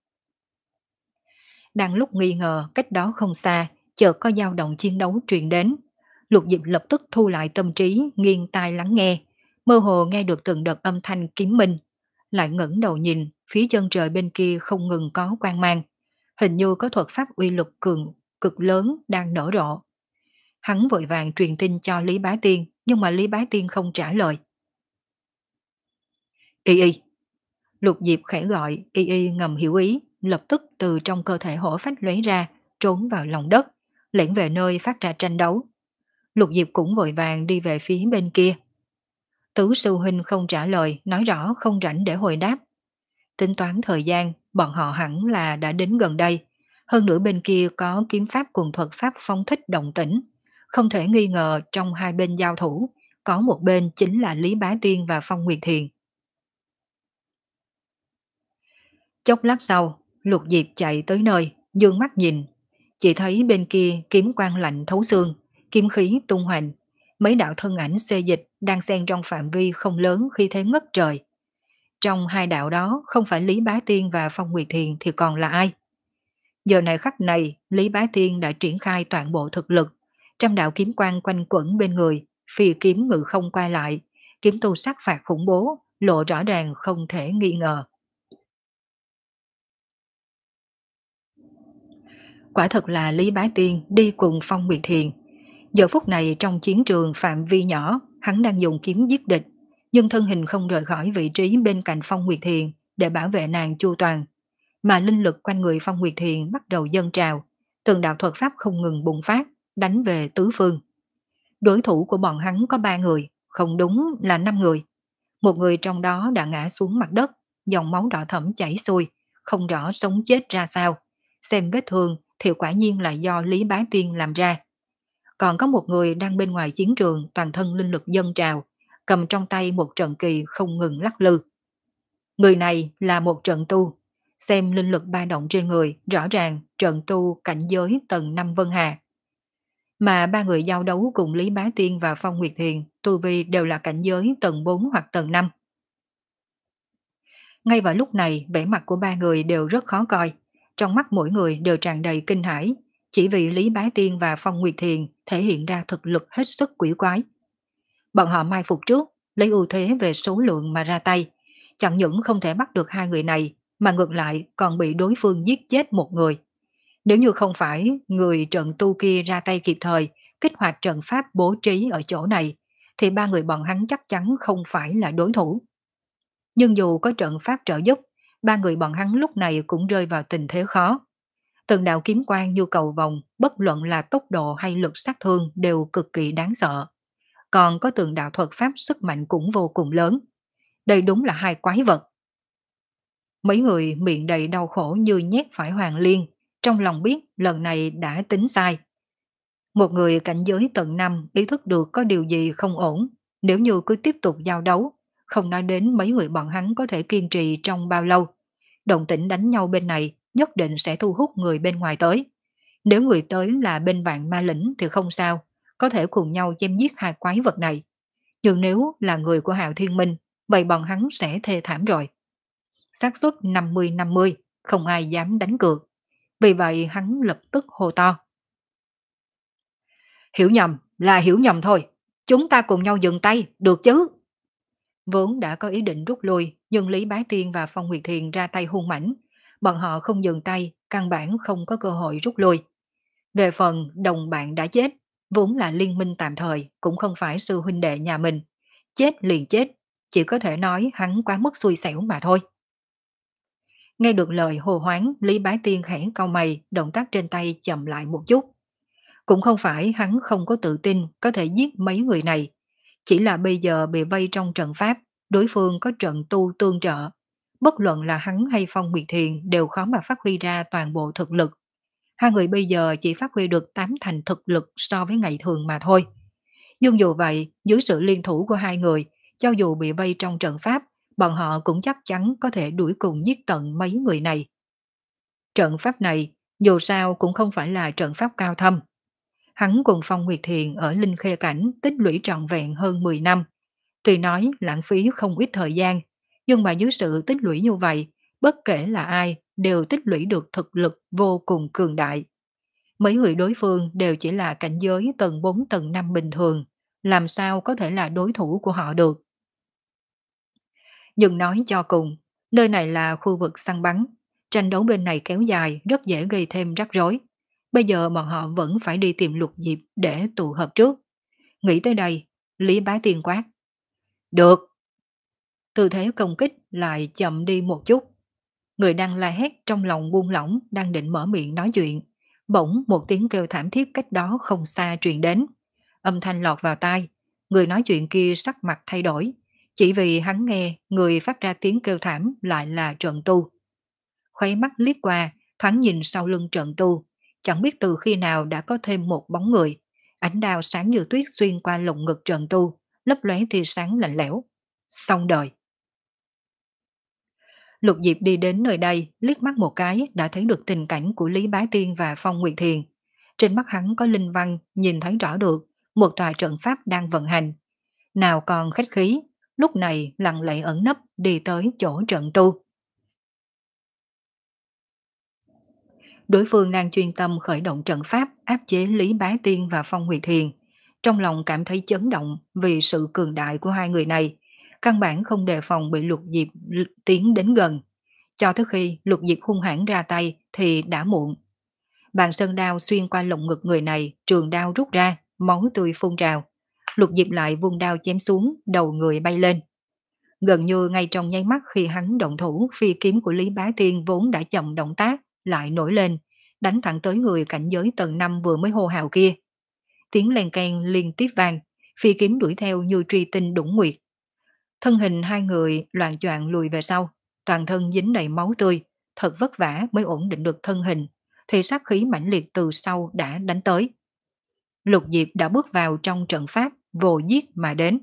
Đang lúc nghi ngờ cách đó không xa, chợt có dao động chiến đấu truyền đến. Lục Diệp lập tức thu lại tâm trí, nghiêng tai lắng nghe, mơ hồ nghe được từng đợt âm thanh kiếm minh, lại ngẩng đầu nhìn, phía chân trời bên kia không ngừng có quang mang, hình như có thuật pháp uy lực cường cực lớn đang nở rộ. Hắn vội vàng truyền tin cho Lý Bá Tiên, nhưng mà Lý Bá Tiên không trả lời. Y y. Lục Diệp khẽ gọi, y y ngầm hiểu ý, lập tức từ trong cơ thể hổ phách lóe ra, trốn vào lòng đất, lẻn về nơi phát ra tranh đấu. Lục Diệp cũng vội vàng đi về phía bên kia. Tứ sư huynh không trả lời, nói rõ không rảnh để hồi đáp. Tính toán thời gian, bọn họ hẳn là đã đến gần đây. Hơn nữa bên kia có kiếm pháp cùng thuật pháp phong thích động tĩnh. Không thể nghi ngờ trong hai bên giao thủ, có một bên chính là Lý Bá Tiên và Phong Nguyệt Thiền. Chốc lát sau, Lục Diệp chạy tới nơi, dương mắt nhìn. Chỉ thấy bên kia kiếm quang lạnh thấu xương, kiếm khí tung hoành. Mấy đạo thân ảnh xê dịch đang xen trong phạm vi không lớn khi thế ngất trời. Trong hai đạo đó không phải Lý Bá Tiên và Phong Nguyệt Thiền thì còn là ai? Giờ này khắc này, Lý Bá Tiên đã triển khai toàn bộ thực lực. Trăm đạo kiếm quang quanh quẩn bên người, phi kiếm ngự không qua lại, kiếm tu sát phạt khủng bố, lộ rõ ràng không thể nghi ngờ. Quả thật là Lý Bá Tiên đi cùng Phong Nguyệt Thiền. Giờ phút này trong chiến trường phạm vi nhỏ, hắn đang dùng kiếm giết địch, nhưng thân hình không rời khỏi vị trí bên cạnh Phong Nguyệt Thiền để bảo vệ nàng chu toàn, mà linh lực quanh người Phong Nguyệt Thiền bắt đầu dâng trào, từng đạo thuật pháp không ngừng bùng phát, đánh về tứ phương. Đối thủ của bọn hắn có ba người, không đúng là năm người. Một người trong đó đã ngã xuống mặt đất, dòng máu đỏ thẫm chảy xuôi, không rõ sống chết ra sao. Xem vết thương thì quả nhiên là do Lý Bá Tiên làm ra. Còn có một người đang bên ngoài chiến trường, toàn thân linh lực dâng trào, cầm trong tay một trận kỳ không ngừng lắc lư. Người này là một trận tu. Xem linh lực ba động trên người, rõ ràng trận tu cảnh giới tầng năm Vân Hà. Mà ba người giao đấu cùng Lý Bá Tiên và Phong Nguyệt Thiền, tu vi đều là cảnh giới tầng bốn hoặc tầng năm. Ngay vào lúc này, vẻ mặt của ba người đều rất khó coi. Trong mắt mỗi người đều tràn đầy kinh hãi, chỉ vì Lý Bá Tiên và Phong Nguyệt Thiền thể hiện ra thực lực hết sức quỷ quái. Bọn họ mai phục trước, lấy ưu thế về số lượng mà ra tay, chẳng những không thể bắt được hai người này, mà ngược lại còn bị đối phương giết chết một người. Nếu như không phải người trận tu kia ra tay kịp thời, kích hoạt trận pháp bố trí ở chỗ này, thì ba người bọn hắn chắc chắn không phải là đối thủ. Nhưng dù có trận pháp trợ giúp, ba người bọn hắn lúc này cũng rơi vào tình thế khó. Từng đạo kiếm quang như cầu vồng, bất luận là tốc độ hay lực sát thương đều cực kỳ đáng sợ. Còn có từng đạo thuật pháp sức mạnh cũng vô cùng lớn. Đây đúng là hai quái vật. Mấy người miệng đầy đau khổ như nhét phải hoàng liên, trong lòng biết lần này đã tính sai. Một người cảnh giới tận năm ý thức được có điều gì không ổn, nếu như cứ tiếp tục giao đấu, không nói đến mấy người bọn hắn có thể kiên trì trong bao lâu. Động tĩnh đánh nhau bên này nhất định sẽ thu hút người bên ngoài tới. Nếu người tới là bên Vạn Ma Lĩnh thì không sao, có thể cùng nhau chém giết hai quái vật này. Nhưng nếu là người của Hạo Thiên Minh, vậy bọn hắn sẽ thê thảm rồi. Xác suất năm mươi năm mươi, không ai dám đánh cược. Vì vậy hắn lập tức hô to. Hiểu nhầm, là hiểu nhầm thôi. Chúng ta cùng nhau dừng tay, được chứ? Vốn đã có ý định rút lui, nhưng Lý Bá Tiên và Phong Nguyệt Thiền ra tay hung mãnh. Bọn họ không dừng tay, căn bản không có cơ hội rút lui. Về phần đồng bạn đã chết, vốn là liên minh tạm thời, cũng không phải sư huynh đệ nhà mình. Chết liền chết, chỉ có thể nói hắn quá mức xui xẻo mà thôi. Nghe được lời hồ hoáng, Lý Bá Tiên khẽ cau mày, động tác trên tay chậm lại một chút. Cũng không phải hắn không có tự tin có thể giết mấy người này, chỉ là bây giờ bị vây trong trận pháp, đối phương có trận tu tương trợ. Bất luận là hắn hay Phong Nguyệt Thiền đều khó mà phát huy ra toàn bộ thực lực. Hai người bây giờ chỉ phát huy được tám thành thực lực so với ngày thường mà thôi. Nhưng dù vậy, dưới sự liên thủ của hai người, cho dù bị vây trong trận pháp, bọn họ cũng chắc chắn có thể đuổi cùng giết tận mấy người này. Trận pháp này, dù sao cũng không phải là trận pháp cao thâm. Hắn cùng Phong Nguyệt Thiền ở Linh Khê Cảnh tích lũy trọn vẹn hơn mười năm. Tuy nói lãng phí không ít thời gian, nhưng mà dưới sự tích lũy như vậy, bất kể là ai đều tích lũy được thực lực vô cùng cường đại. Mấy người đối phương đều chỉ là cảnh giới tầng bốn tầng năm bình thường, làm sao có thể là đối thủ của họ được. Nhưng nói cho cùng, nơi này là khu vực săn bắn, tranh đấu bên này kéo dài rất dễ gây thêm rắc rối. Bây giờ bọn họ vẫn phải đi tìm Lục Diệp để tụ hợp trước. Nghĩ tới đây, Lý Bá Tiên quát. Được! Tư thế công kích lại chậm đi một chút. Người đang la hét trong lòng buông lỏng đang định mở miệng nói chuyện. Bỗng một tiếng kêu thảm thiết cách đó không xa truyền đến. Âm thanh lọt vào tai. Người nói chuyện kia sắc mặt thay đổi. Chỉ vì hắn nghe người phát ra tiếng kêu thảm lại là Trận Tu. Khuấy mắt liếc qua, thoáng nhìn sau lưng Trận Tu. Chẳng biết từ khi nào đã có thêm một bóng người. Ánh đao sáng như tuyết xuyên qua lồng ngực Trận Tu, lấp lóe tia sáng lạnh lẽo. Xong đời. Lục Diệp đi đến nơi đây, liếc mắt một cái đã thấy được tình cảnh của Lý Bá Tiên và Phong Nguyệt Thiền. Trên mắt hắn có linh văn, nhìn thấy rõ được một tòa trận pháp đang vận hành. Nào còn khách khí, lúc này lặng lẽ ẩn nấp đi tới chỗ trận tu. Đối phương đang chuyên tâm khởi động trận pháp áp chế Lý Bá Tiên và Phong Nguyệt Thiền. Trong lòng cảm thấy chấn động vì sự cường đại của hai người này, căn bản không đề phòng bị Lục Diệp tiến đến gần. Cho tới khi Lục Diệp hung hãn ra tay thì đã muộn. Bàn sơn đao xuyên qua lồng ngực người này, trường đao rút ra, máu tươi phun trào. Lục Diệp lại vung đao chém xuống, đầu người bay lên. Gần như ngay trong nháy mắt khi hắn động thủ, phi kiếm của Lý Bá Tiên vốn đã chậm động tác, lại nổi lên, đánh thẳng tới người cảnh giới tầng năm vừa mới hô hào kia. Tiếng len keng liên tiếp vang, phi kiếm đuổi theo như truy tinh đủng nguyệt. Thân hình hai người loạn choạng lùi về sau, toàn thân dính đầy máu tươi, thật vất vả mới ổn định được thân hình, thì sát khí mãnh liệt từ sau đã đánh tới. Lục Diệp đã bước vào trong trận pháp, vồ giết mà đến.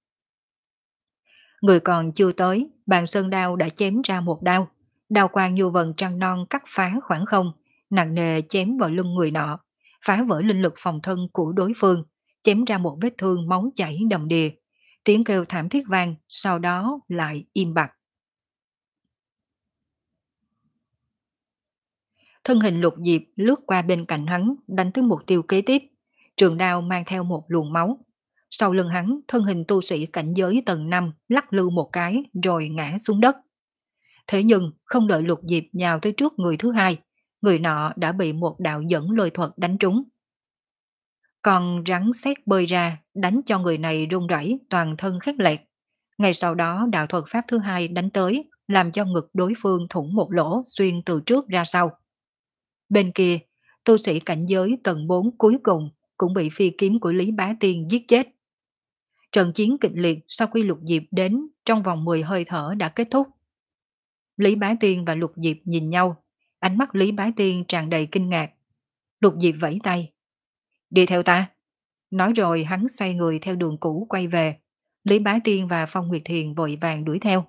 Người còn chưa tới, bàn sơn đao đã chém ra một đao, đao quang như vầng trăng non cắt phá khoảng không, nặng nề chém vào lưng người nọ, phá vỡ linh lực phòng thân của đối phương, chém ra một vết thương máu chảy đầm đìa. Tiếng kêu thảm thiết vang, sau đó lại im bặt. Thân hình Lục Diệp lướt qua bên cạnh hắn, đánh tới mục tiêu kế tiếp. Trường đao mang theo một luồng máu. Sau lưng hắn, thân hình tu sĩ cảnh giới tầng năm lắc lư một cái rồi ngã xuống đất. Thế nhưng không đợi Lục Diệp nhào tới trước người thứ hai, người nọ đã bị một đạo dẫn lôi thuật đánh trúng. Còn rắn sét bơi ra, đánh cho người này run rẩy, toàn thân khét lẹt. Ngay sau đó đạo thuật pháp thứ hai đánh tới, làm cho ngực đối phương thủng một lỗ xuyên từ trước ra sau. Bên kia, tu sĩ cảnh giới tầng bốn cuối cùng cũng bị phi kiếm của Lý Bá Tiên giết chết. Trận chiến kịch liệt sau khi Lục Diệp đến trong vòng mười hơi thở đã kết thúc. Lý Bá Tiên và Lục Diệp nhìn nhau, ánh mắt Lý Bá Tiên tràn đầy kinh ngạc. Lục Diệp vẫy tay. Đi theo ta. Nói rồi hắn xoay người theo đường cũ quay về. Lý Bá Tiên và Phong Nguyệt Thiền vội vàng đuổi theo.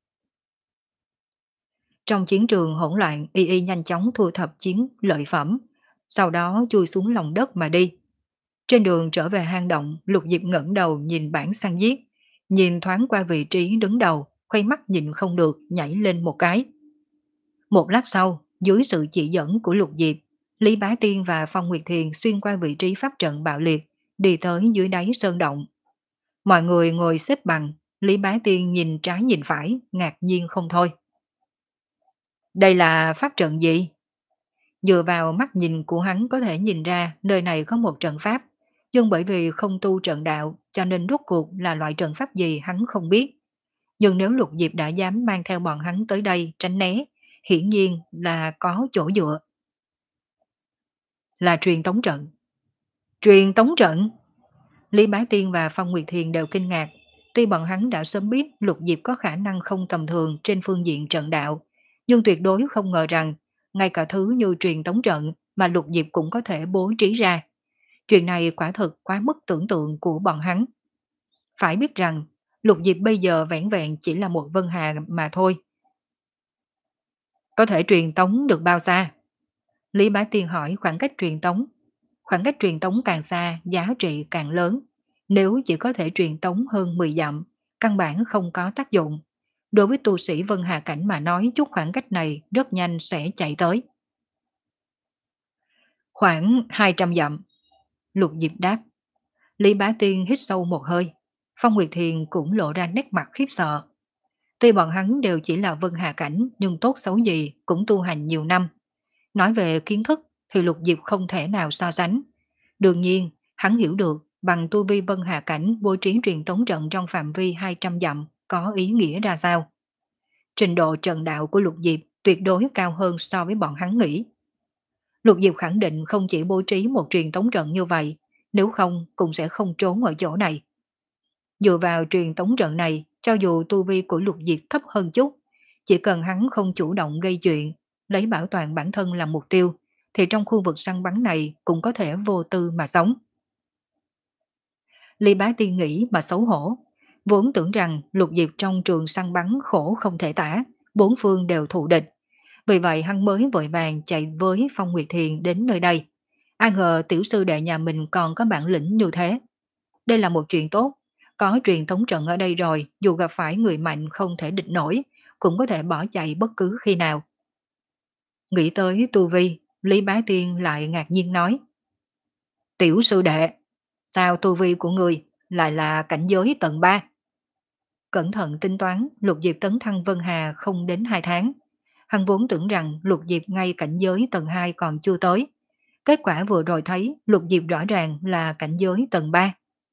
Trong chiến trường hỗn loạn, Y Y nhanh chóng thu thập chiến lợi phẩm, sau đó chui xuống lòng đất mà đi. Trên đường trở về hang động, Lục Diệp ngẩng đầu nhìn bảng săn giết, nhìn thoáng qua vị trí đứng đầu, khoay mắt nhìn không được, nhảy lên một cái. Một lát sau, dưới sự chỉ dẫn của Lục Diệp, Lý Bá Tiên và Phong Nguyệt Thiền xuyên qua vị trí pháp trận bạo liệt, đi tới dưới đáy sơn động, Mọi người ngồi xếp bằng, Lý Bá Tiên nhìn trái nhìn phải, ngạc nhiên không thôi. Đây là pháp trận gì? Dựa vào mắt nhìn của hắn có thể nhìn ra nơi này có một trận pháp, nhưng bởi vì không tu trận đạo cho nên rốt cuộc là loại trận pháp gì hắn không biết. Nhưng nếu Lục Diệp đã dám mang theo bọn hắn tới đây tránh né, hiển nhiên là có chỗ dựa. Là truyền tống trận. Truyền tống trận? Lý Bá Tiên và Phong Nguyệt Thiền đều kinh ngạc. Tuy bọn hắn đã sớm biết Lục Diệp có khả năng không tầm thường trên phương diện trận đạo, nhưng tuyệt đối không ngờ rằng ngay cả thứ như truyền tống trận mà Lục Diệp cũng có thể bố trí ra. Chuyện này quả thực quá mức tưởng tượng của bọn hắn. Phải biết rằng Lục Diệp bây giờ vẻn vẹn chỉ là một Vân Hà mà thôi. Có thể truyền tống được bao xa? Lý Bá Tiên hỏi khoảng cách truyền tống. Khoảng cách truyền tống càng xa, giá trị càng lớn. Nếu chỉ có thể truyền tống hơn mười dặm, căn bản không có tác dụng. Đối với tu sĩ Vân Hà Cảnh mà nói chút khoảng cách này rất nhanh sẽ chạy tới. Khoảng hai trăm dặm. Lục Diệp đáp. Lý Bá Tiên hít sâu một hơi. Phong Nguyệt Thiền cũng lộ ra nét mặt khiếp sợ. Tuy bọn hắn đều chỉ là Vân Hà Cảnh nhưng tốt xấu gì cũng tu hành nhiều năm. Nói về kiến thức thì Lục Diệp không thể nào so sánh. Đương nhiên, hắn hiểu được bằng tu vi Vân Hà Cảnh bố trí truyền tống trận trong phạm vi hai trăm dặm có ý nghĩa ra sao. Trình độ trận đạo của Lục Diệp tuyệt đối cao hơn so với bọn hắn nghĩ. Lục Diệp khẳng định không chỉ bố trí một truyền tống trận như vậy, nếu không cũng sẽ không trốn ở chỗ này. Dựa vào truyền tống trận này, cho dù tu vi của Lục Diệp thấp hơn chút, chỉ cần hắn không chủ động gây chuyện, lấy bảo toàn bản thân làm mục tiêu, thì trong khu vực săn bắn này cũng có thể vô tư mà sống. Lý Bá Tiên nghĩ mà xấu hổ, vốn tưởng rằng Lục Diệp trong trường săn bắn khổ không thể tả, bốn phương đều thù địch. Vì vậy hắn mới vội vàng chạy với Phong Nguyệt Thiền đến nơi đây. Ai ngờ tiểu sư đệ nhà mình còn có bản lĩnh như thế. Đây là một chuyện tốt, có truyền thống trận ở đây rồi, dù gặp phải người mạnh không thể địch nổi, cũng có thể bỏ chạy bất cứ khi nào. Nghĩ tới tu vi, Lý Bá Tiên lại ngạc nhiên nói. Tiểu sư đệ, sao tu vi của người lại là cảnh giới tầng ba? Cẩn thận tính toán, Lục Diệp tấn thăng Vân Hà không đến hai tháng. Hắn vốn tưởng rằng Lục Diệp ngay cảnh giới tầng hai còn chưa tới. Kết quả vừa rồi thấy Lục Diệp rõ ràng là cảnh giới tầng ba.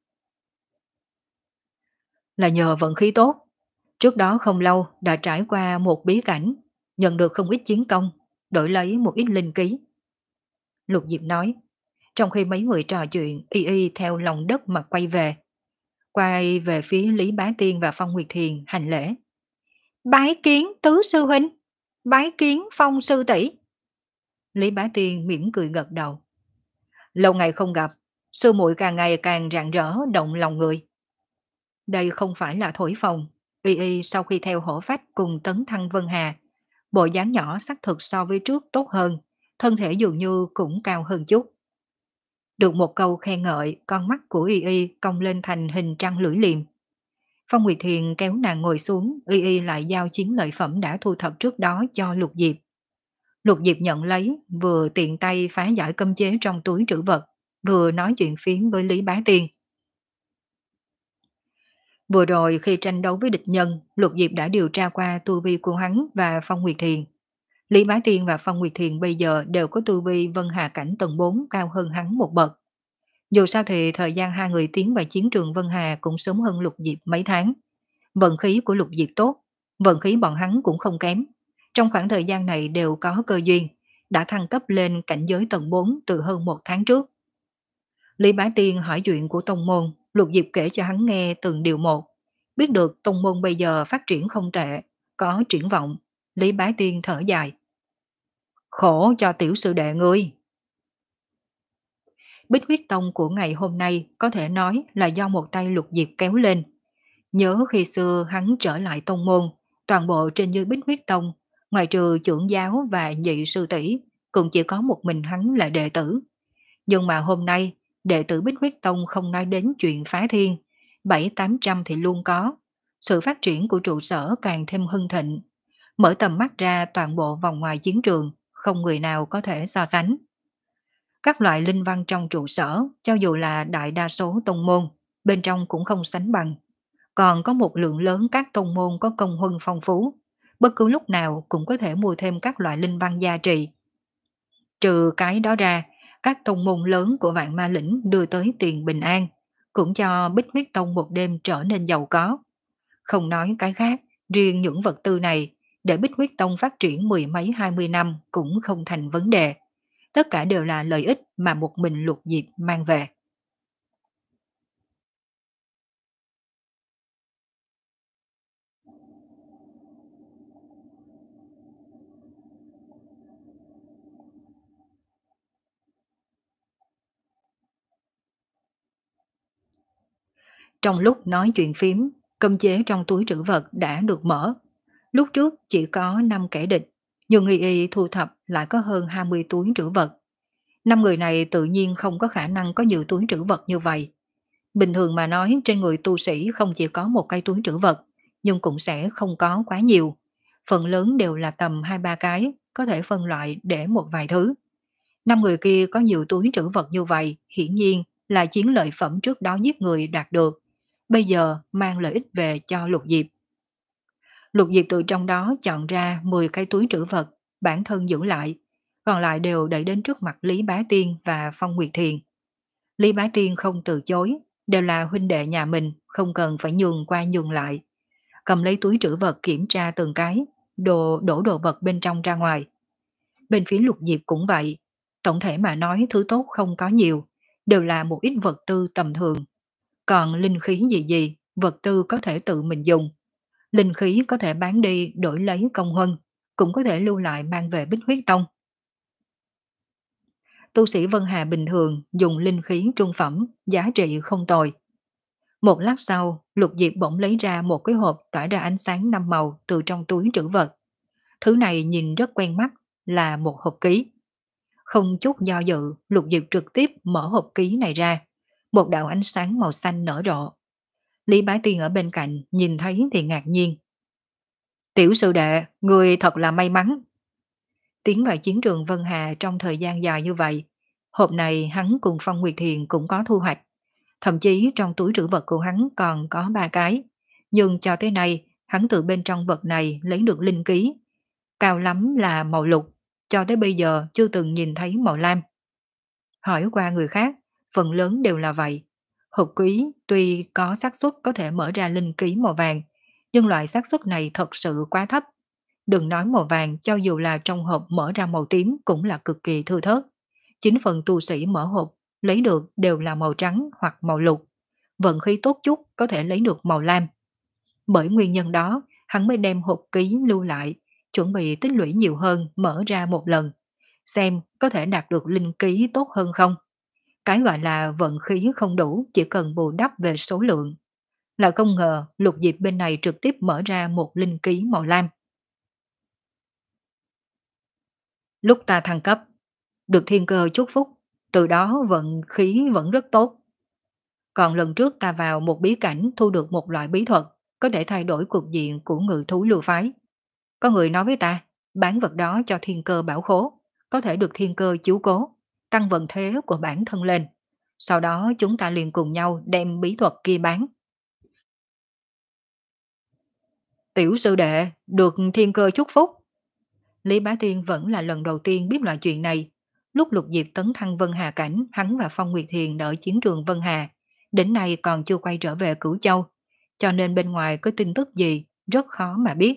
Là nhờ vận khí tốt. Trước đó không lâu đã trải qua một bí cảnh, nhận được không ít chiến công, đổi lấy một ít linh ký. Lục Diệp nói, trong khi mấy người trò chuyện, y y theo lòng đất mà quay về. Quay về phía Lý Bá Tiên và Phong Nguyệt Thiền hành lễ. Bái kiến tứ sư huynh, bái kiến Phong sư tỷ. Lý Bá Tiên mỉm cười gật đầu. Lâu ngày không gặp, sư muội càng ngày càng rạng rỡ động lòng người. Đây không phải là thổi phồng, y y sau khi theo hổ phách cùng tấn thăng Vân Hà, bộ dáng nhỏ xác thực so với trước tốt hơn, thân thể dường như cũng cao hơn chút. Được một câu khen ngợi, con mắt của y y cong lên thành hình trăng lưỡi liềm. Phong Nguyệt Thiền kéo nàng ngồi xuống, y y lại giao chiến lợi phẩm đã thu thập trước đó cho Lục Diệp. Lục Diệp nhận lấy, vừa tiện tay phá giải cấm chế trong túi trữ vật, vừa nói chuyện phiếm với Lý Bá Tiên. Vừa rồi khi tranh đấu với địch nhân, Lục Diệp đã điều tra qua tu vi của hắn và Phong Nguyệt Thiền. Lý Bá Tiên và Phong Nguyệt Thiền bây giờ đều có tu vi Vân Hà Cảnh tầng bốn cao hơn hắn một bậc. Dù sao thì thời gian hai người tiến vào chiến trường Vân Hà cũng sớm hơn Lục Diệp mấy tháng. Vận khí của Lục Diệp tốt, vận khí bọn hắn cũng không kém. Trong khoảng thời gian này đều có cơ duyên, đã thăng cấp lên cảnh giới tầng bốn từ hơn một tháng trước. Lý Bá Tiên hỏi chuyện của tông môn, Lục Diệp kể cho hắn nghe từng điều một. Biết được tông môn bây giờ phát triển không tệ, có triển vọng. Lý Bá Tiên thở dài. Khổ cho tiểu sư đệ ngươi. Bích huyết tông của ngày hôm nay có thể nói là do một tay Lục Diệp kéo lên. Nhớ khi xưa hắn trở lại tông môn, toàn bộ trên dưới Bích huyết tông, ngoài trừ trưởng giáo và nhị sư tỷ, cũng chỉ có một mình hắn là đệ tử. Nhưng mà hôm nay, đệ tử Bích huyết tông không nói đến chuyện phá thiên, bảy tám trăm thì luôn có. Sự phát triển của trụ sở càng thêm hưng thịnh. Mở tầm mắt ra toàn bộ vòng ngoài chiến trường, không người nào có thể so sánh. Các loại linh văn trong trụ sở, cho dù là đại đa số tông môn, bên trong cũng không sánh bằng. Còn có một lượng lớn các tông môn có công huân phong phú, bất cứ lúc nào cũng có thể mua thêm các loại linh văn gia trì. Trừ cái đó ra, các tông môn lớn của Vạn Ma Lĩnh đưa tới tiền bình an, cũng cho Bích Huyết Tông một đêm trở nên giàu có. Không nói cái khác, riêng những vật tư này, để Bích Huyết Tông phát triển mười mấy hai mươi năm cũng không thành vấn đề. Tất cả đều là lợi ích mà một mình Lục Diệp mang về. Trong lúc nói chuyện phím, cơm chế trong túi trữ vật đã được mở. Lúc trước chỉ có năm kẻ địch, nhưng y y thu thập lại có hơn hai mươi túi trữ vật. Năm người này tự nhiên không có khả năng có nhiều túi trữ vật như vậy. Bình thường mà nói trên người tu sĩ không chỉ có một cái túi trữ vật, nhưng cũng sẽ không có quá nhiều. Phần lớn đều là tầm hai ba cái, có thể phân loại để một vài thứ. Năm người kia có nhiều túi trữ vật như vậy, hiển nhiên là chiến lợi phẩm trước đó giết người đạt được. Bây giờ mang lợi ích về cho Lục Diệp. Lục Diệp từ trong đó chọn ra mười cái túi trữ vật, bản thân giữ lại, còn lại đều đẩy đến trước mặt Lý Bá Tiên và Phong Nguyệt Thiền. Lý Bá Tiên không từ chối, đều là huynh đệ nhà mình, không cần phải nhường qua nhường lại. Cầm lấy túi trữ vật kiểm tra từng cái, đồ đổ đồ vật bên trong ra ngoài. Bên phía Lục Diệp cũng vậy, tổng thể mà nói thứ tốt không có nhiều, đều là một ít vật tư tầm thường. Còn linh khí gì gì, vật tư có thể tự mình dùng. Linh khí có thể bán đi đổi lấy công huân, cũng có thể lưu lại mang về Bích Huyết Tông. Tu sĩ Vân Hà bình thường dùng linh khí trung phẩm, giá trị không tồi. Một lát sau, Lục Diệp bỗng lấy ra một cái hộp tỏa ra ánh sáng năm màu từ trong túi trữ vật. Thứ này nhìn rất quen mắt, là một hộp ký. Không chút do dự, Lục Diệp trực tiếp mở hộp ký này ra. Một đạo ánh sáng màu xanh nở rộ. Lý Bá Tiên ở bên cạnh nhìn thấy thì ngạc nhiên. Tiểu sư đệ, người thật là may mắn. Tiến vào chiến trường Vân Hà trong thời gian dài như vậy, hộp này hắn cùng Phong Nguyệt Thiền cũng có thu hoạch. Thậm chí trong túi trữ vật của hắn còn có ba cái. Nhưng cho tới nay, hắn từ bên trong vật này lấy được linh ký. Cao lắm là màu lục, cho tới bây giờ chưa từng nhìn thấy màu lam. Hỏi qua người khác, phần lớn đều là vậy. Hộp ký tuy có xác suất có thể mở ra linh ký màu vàng, nhưng loại xác suất này thật sự quá thấp. Đừng nói màu vàng, cho dù là trong hộp mở ra màu tím cũng là cực kỳ thưa thớt. Chính phần tu sĩ mở hộp lấy được đều là màu trắng hoặc màu lục. Vận khí tốt chút có thể lấy được màu lam. Bởi nguyên nhân đó, hắn mới đem hộp ký lưu lại, chuẩn bị tích lũy nhiều hơn mở ra một lần. Xem có thể đạt được linh ký tốt hơn không. Cái gọi là vận khí không đủ, chỉ cần bù đắp về số lượng. Là không ngờ Lục Diệp bên này trực tiếp mở ra một linh ký màu lam. Lúc ta thăng cấp, được thiên cơ chúc phúc, từ đó vận khí vẫn rất tốt. Còn lần trước ta vào một bí cảnh thu được một loại bí thuật, có thể thay đổi cục diện của ngự thú lưu phái. Có người nói với ta, bán vật đó cho thiên cơ bảo khố, có thể được thiên cơ chiếu cố, tăng vận thế của bản thân lên. Sau đó chúng ta liền cùng nhau đem bí thuật kia bán. Tiểu sư đệ, được thiên cơ chúc phúc. Lý Bá Tiên vẫn là lần đầu tiên biết loại chuyện này. Lúc Lục Diệp tấn thăng Vân Hà cảnh, hắn và Phong Nguyệt Thiền đợi chiến trường Vân Hà. Đến nay còn chưa quay trở về Cửu Châu. Cho nên bên ngoài có tin tức gì, rất khó mà biết.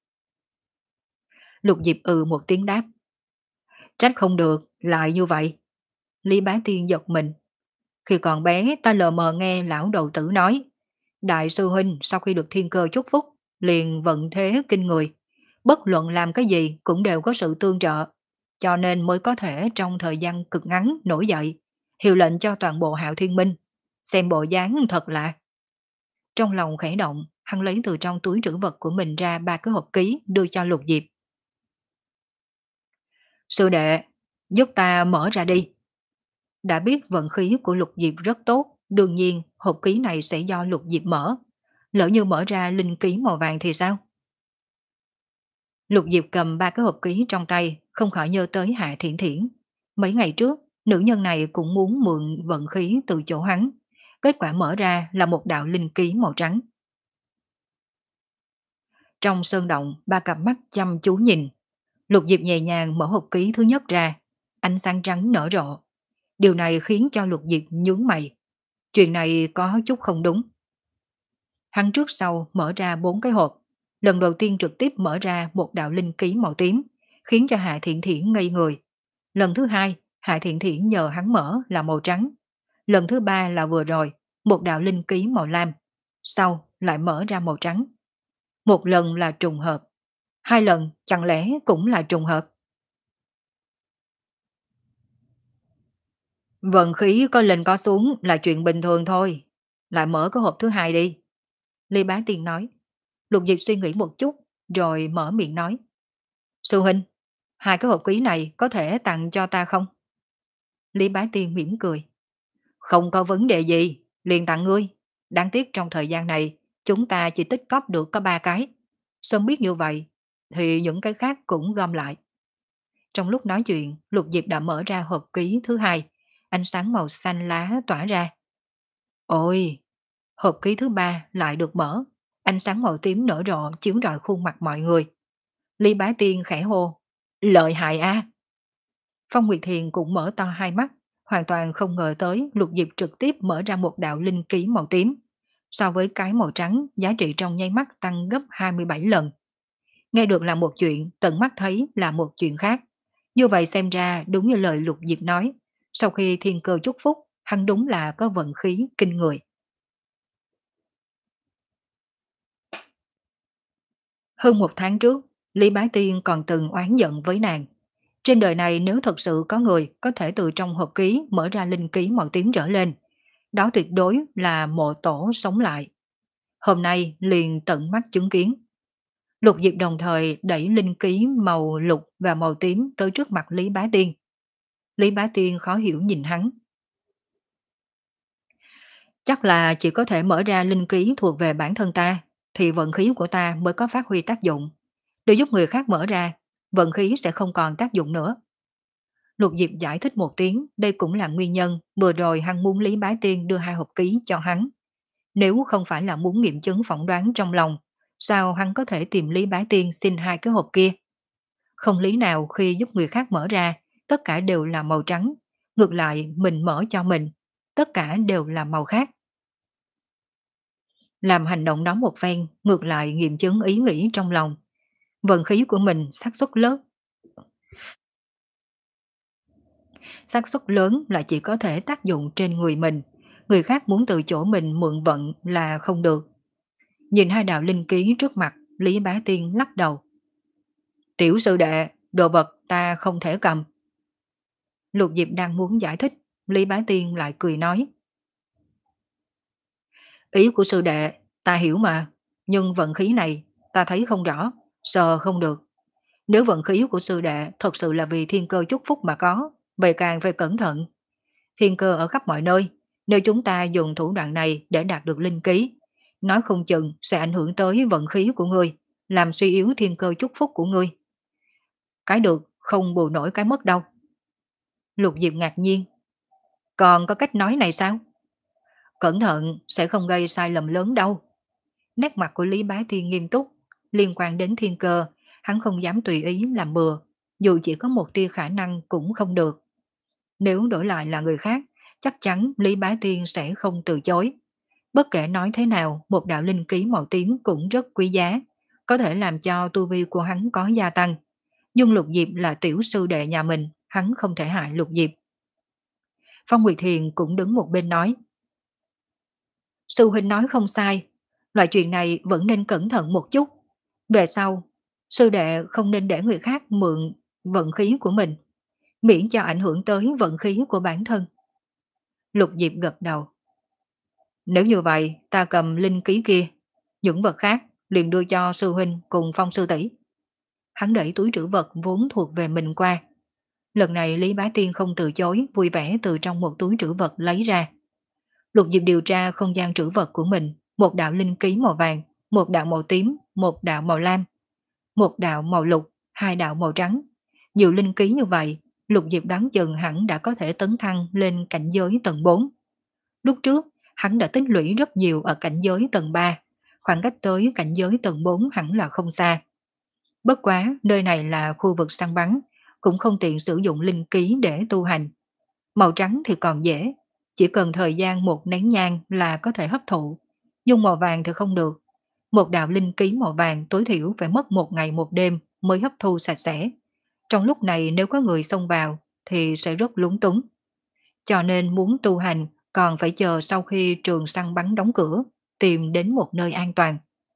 Lục Diệp ừ một tiếng đáp. Trách không được, lại như vậy. Lý Bá Tiên giật mình. Khi còn bé ta lờ mờ nghe lão đầu tử nói. Đại sư huynh sau khi được thiên cơ chúc phúc, liền vận thế kinh người. Bất luận làm cái gì cũng đều có sự tương trợ, cho nên mới có thể trong thời gian cực ngắn nổi dậy, hiệu lệnh cho toàn bộ Hạo Thiên Minh. Xem bộ dáng thật lạ. Trong lòng khẽ động, hắn lấy từ trong túi trữ vật của mình ra ba cái hộp ký đưa cho Lục Diệp. Sư đệ, giúp ta mở ra đi. Đã biết vận khí của Lục Diệp rất tốt, đương nhiên hộp ký này sẽ do Lục Diệp mở. Lỡ như mở ra linh ký màu vàng thì sao? Lục Diệp cầm ba cái hộp ký trong tay, không khỏi nhớ tới Hạ Thiển Thiển. Mấy ngày trước, nữ nhân này cũng muốn mượn vận khí từ chỗ hắn. Kết quả mở ra là một đạo linh ký màu trắng. Trong sơn động, ba cặp mắt chăm chú nhìn. Lục Diệp nhẹ nhàng mở hộp ký thứ nhất ra, ánh sáng trắng nở rộ. Điều này khiến cho Lục Diệp nhướng mày. Chuyện này có chút không đúng. Hắn trước sau mở ra bốn cái hộp. Lần đầu tiên trực tiếp mở ra một đạo linh ký màu tím, khiến cho Hạ Thiện Thiển ngây người. Lần thứ hai, Hạ Thiện Thiển nhờ hắn mở là màu trắng. Lần thứ ba là vừa rồi, một đạo linh ký màu lam. Sau lại mở ra màu trắng. Một lần là trùng hợp. Hai lần chẳng lẽ cũng là trùng hợp. Vận khí có lên có xuống là chuyện bình thường thôi. Lại mở cái hộp thứ hai đi. Lý Bá Tiên nói. Lục Diệp suy nghĩ một chút, rồi mở miệng nói. Sư huynh, hai cái hộp ký này có thể tặng cho ta không? Lý Bá Tiên mỉm cười. Không có vấn đề gì, liền tặng ngươi. Đáng tiếc trong thời gian này, chúng ta chỉ tích cóp được có ba cái. Sớm biết như vậy, thì những cái khác cũng gom lại. Trong lúc nói chuyện, Lục Diệp đã mở ra hộp ký thứ hai, ánh sáng màu xanh lá tỏa ra. Ôi, hộp ký thứ ba lại được mở, ánh sáng màu tím nở rộ chiếu rọi khuôn mặt mọi người. Lý Bá Tiên khẽ hô, lợi hại a. Phong Nguyệt Thiền cũng mở to hai mắt, hoàn toàn không ngờ tới Lục Diệp trực tiếp mở ra một đạo linh ký màu tím. So với cái màu trắng, giá trị trong nháy mắt tăng gấp hai mươi bảy lần. Nghe được là một chuyện, tận mắt thấy là một chuyện khác. Như vậy xem ra đúng như lời Lục Diệp nói, sau khi thiên cơ chúc phúc, hắn đúng là có vận khí kinh người. Hơn một tháng trước, Lý Bá Tiên còn từng oán giận với nàng. Trên đời này nếu thật sự có người có thể từ trong hộp ký mở ra linh ký màu tím trở lên, đó tuyệt đối là mộ tổ sống lại. Hôm nay liền tận mắt chứng kiến. Lục Diệp đồng thời đẩy linh ký màu lục và màu tím tới trước mặt Lý Bá Tiên. Lý Bá Tiên khó hiểu nhìn hắn. Chắc là chỉ có thể mở ra linh ký thuộc về bản thân ta, thì vận khí của ta mới có phát huy tác dụng. Để giúp người khác mở ra, vận khí sẽ không còn tác dụng nữa. Lục Diệp giải thích một tiếng, đây cũng là nguyên nhân vừa rồi hắn muốn Lý Bá Tiên đưa hai hộp ký cho hắn. Nếu không phải là muốn nghiệm chứng phỏng đoán trong lòng, sao hắn có thể tìm Lý Bá Tiên xin hai cái hộp kia? Không lý nào khi giúp người khác mở ra, tất cả đều là màu trắng, ngược lại mình mở cho mình, tất cả đều là màu khác. Làm hành động đó một phen, ngược lại nghiệm chứng ý nghĩ trong lòng. Vận khí của mình xác suất lớn. xác suất lớn là chỉ có thể tác dụng trên người mình, người khác muốn từ chỗ mình mượn vận là không được. Nhìn hai đạo linh ký trước mặt, Lý Bá Tiên lắc đầu. Tiểu sư đệ, đồ vật ta không thể cầm. Lục Diệp đang muốn giải thích, Lý Bá Tiên lại cười nói. Ý của sư đệ, ta hiểu mà, nhưng vận khí này ta thấy không rõ, sờ không được. Nếu vận khí của sư đệ thật sự là vì thiên cơ chúc phúc mà có, vậy càng phải cẩn thận. Thiên cơ ở khắp mọi nơi, nếu chúng ta dùng thủ đoạn này để đạt được linh ký, nói không chừng sẽ ảnh hưởng tới vận khí của ngươi, làm suy yếu thiên cơ chúc phúc của ngươi. Cái được không bù nổi cái mất đâu. Lục Diệp ngạc nhiên. Còn có cách nói này sao? Cẩn thận sẽ không gây sai lầm lớn đâu. Nét mặt của Lý Bá Tiên nghiêm túc, liên quan đến thiên cơ, hắn không dám tùy ý làm bừa, dù chỉ có một tia khả năng cũng không được. Nếu đổi lại là người khác, chắc chắn Lý Bá Tiên sẽ không từ chối. Bất kể nói thế nào, một đạo linh ký màu tím cũng rất quý giá, có thể làm cho tu vi của hắn có gia tăng. Nhưng Lục Diệp là tiểu sư đệ nhà mình, hắn không thể hại Lục Diệp. Phong Nguyệt Thiền cũng đứng một bên nói. Sư huynh nói không sai, loại chuyện này vẫn nên cẩn thận một chút. Về sau, sư đệ không nên để người khác mượn vận khí của mình, miễn cho ảnh hưởng tới vận khí của bản thân. Lục Diệp gật đầu. Nếu như vậy, ta cầm linh ký kia, những vật khác liền đưa cho sư huynh cùng Phong sư tỷ. Hắn đẩy túi trữ vật vốn thuộc về mình qua. Lần này Lý Bá Tiên không từ chối, vui vẻ từ trong một túi trữ vật lấy ra. Lục Diệp điều tra không gian trữ vật của mình, một đạo linh ký màu vàng, một đạo màu tím, một đạo màu lam, một đạo màu lục, hai đạo màu trắng. Nhiều linh ký như vậy, Lục Diệp đoán chừng hẳn đã có thể tấn thăng lên cảnh giới tầng bốn. Lúc trước, Hắn đã tích lũy rất nhiều ở cảnh giới tầng ba, khoảng cách tới cảnh giới tầng bốn hẳn là không xa. Bất quá, nơi này là khu vực săn bắn, cũng không tiện sử dụng linh ký để tu hành. Màu trắng thì còn dễ, chỉ cần thời gian một nén nhang là có thể hấp thụ, nhưng màu vàng thì không được. Một đạo linh ký màu vàng tối thiểu phải mất một ngày một đêm mới hấp thu sạch sẽ. Trong lúc này nếu có người xông vào thì sẽ rất lúng túng. Cho nên muốn tu hành còn phải chờ sau khi trường săn bắn đóng cửa, tìm đến một nơi an toàn.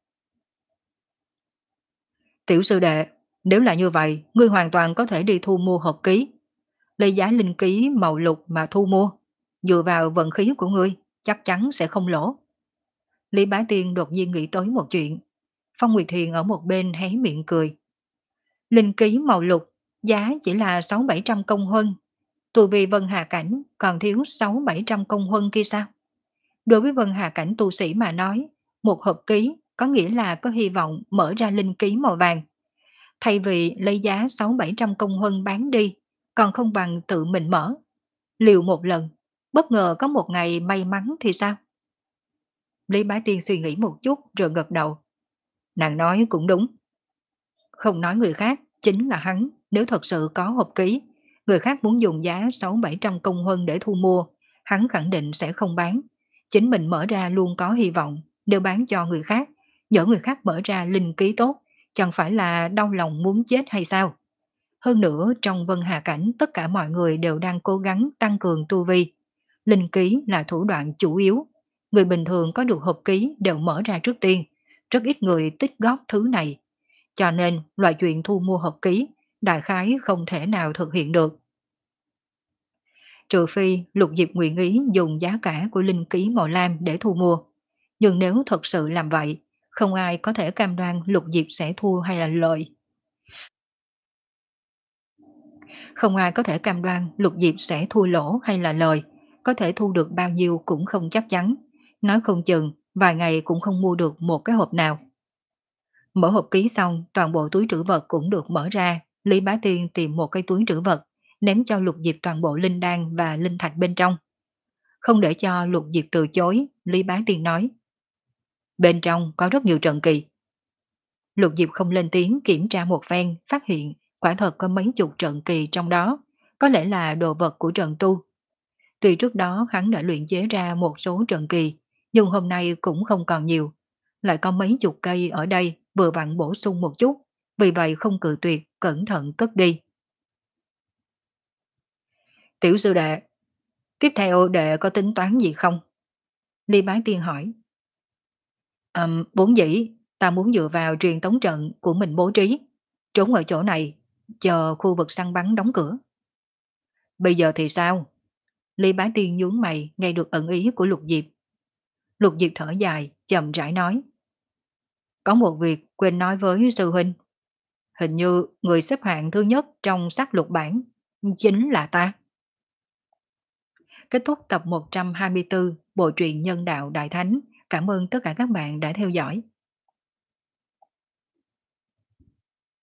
Tiểu sư đệ, nếu là như vậy, ngươi hoàn toàn có thể đi thu mua hộp ký. Lấy giá linh ký màu lục mà thu mua. Dựa vào vận khí của ngươi, chắc chắn sẽ không lỗ. Lý Bá Tiên đột nhiên nghĩ tới một chuyện. Phong Nguyệt Thiền ở một bên hé miệng cười. Linh ký màu lục, giá chỉ là sáu bảy trăm công huân. Tù vì Vân Hà Cảnh còn thiếu sáu bảy trăm công huân kia sao? Đối với Vân Hà Cảnh tu sĩ mà nói, một hộp ký có nghĩa là có hy vọng mở ra linh ký màu vàng. Thay vì lấy giá sáu bảy trăm công huân bán đi, còn không bằng tự mình mở. Liều một lần, bất ngờ có một ngày may mắn thì sao? Lý Bá Tiên suy nghĩ một chút rồi gật đầu. Nàng nói cũng đúng. Không nói người khác, chính là hắn, nếu thật sự có hộp ký, người khác muốn dùng giá sáu bảy trăm công huân để thu mua, hắn khẳng định sẽ không bán. Chính mình mở ra luôn có hy vọng, nếu bán cho người khác, nhỡ người khác mở ra linh ký tốt, chẳng phải là đau lòng muốn chết hay sao? Hơn nữa, trong Vân Hà Cảnh tất cả mọi người đều đang cố gắng tăng cường tu vi. Linh ký là thủ đoạn chủ yếu. Người bình thường có được hộp ký đều mở ra trước tiên. Rất ít người tích góp thứ này. Cho nên, loại chuyện thu mua hộp ký, đại khái không thể nào thực hiện được. Trừ phi Lục Diệp nguyện ý dùng giá cả của linh ký màu lam để thu mua. Nhưng nếu thật sự làm vậy, không ai có thể cam đoan Lục Diệp sẽ thua hay là lợi. Không ai có thể cam đoan Lục Diệp sẽ thua lỗ hay là lời, có thể thu được bao nhiêu cũng không chắc chắn. Nói không chừng, vài ngày cũng không mua được một cái hộp nào. Mở hộp ký xong, toàn bộ túi trữ vật cũng được mở ra. Lý Bá Tiên tìm một cái túi trữ vật, ném cho Lục Diệp toàn bộ linh đan và linh thạch bên trong. Không để cho Lục Diệp từ chối, Lý Bá Tiên nói. Bên trong có rất nhiều trận kỳ. Lục Diệp không lên tiếng kiểm tra một phen, phát hiện quả thật có mấy chục trận kỳ trong đó, có lẽ là đồ vật của trận tu. Tuy trước đó hắn đã luyện chế ra một số trận kỳ, nhưng hôm nay cũng không còn nhiều. Lại có mấy chục cây ở đây vừa vặn bổ sung một chút, vì vậy không cự tuyệt, cẩn thận cất đi. Tiểu sư đệ, tiếp theo đệ có tính toán gì không? Ly Bá Tiên hỏi. Um, vốn dĩ, ta muốn dựa vào truyền tống trận của mình bố trí, trốn ở chỗ này, chờ khu vực săn bắn đóng cửa. Bây giờ thì sao? Ly Bá Tiên nhướng mày nghe được ẩn ý của Lục Diệp. Lục Diệp thở dài, chậm rãi nói. Có một việc quên nói với sư huynh. Hình như người xếp hạng thứ nhất trong sắc lục bản chính là ta. Kết thúc tập một trăm hai mươi tư Bộ truyện Nhân đạo Đại Thánh. Cảm ơn tất cả các bạn đã theo dõi.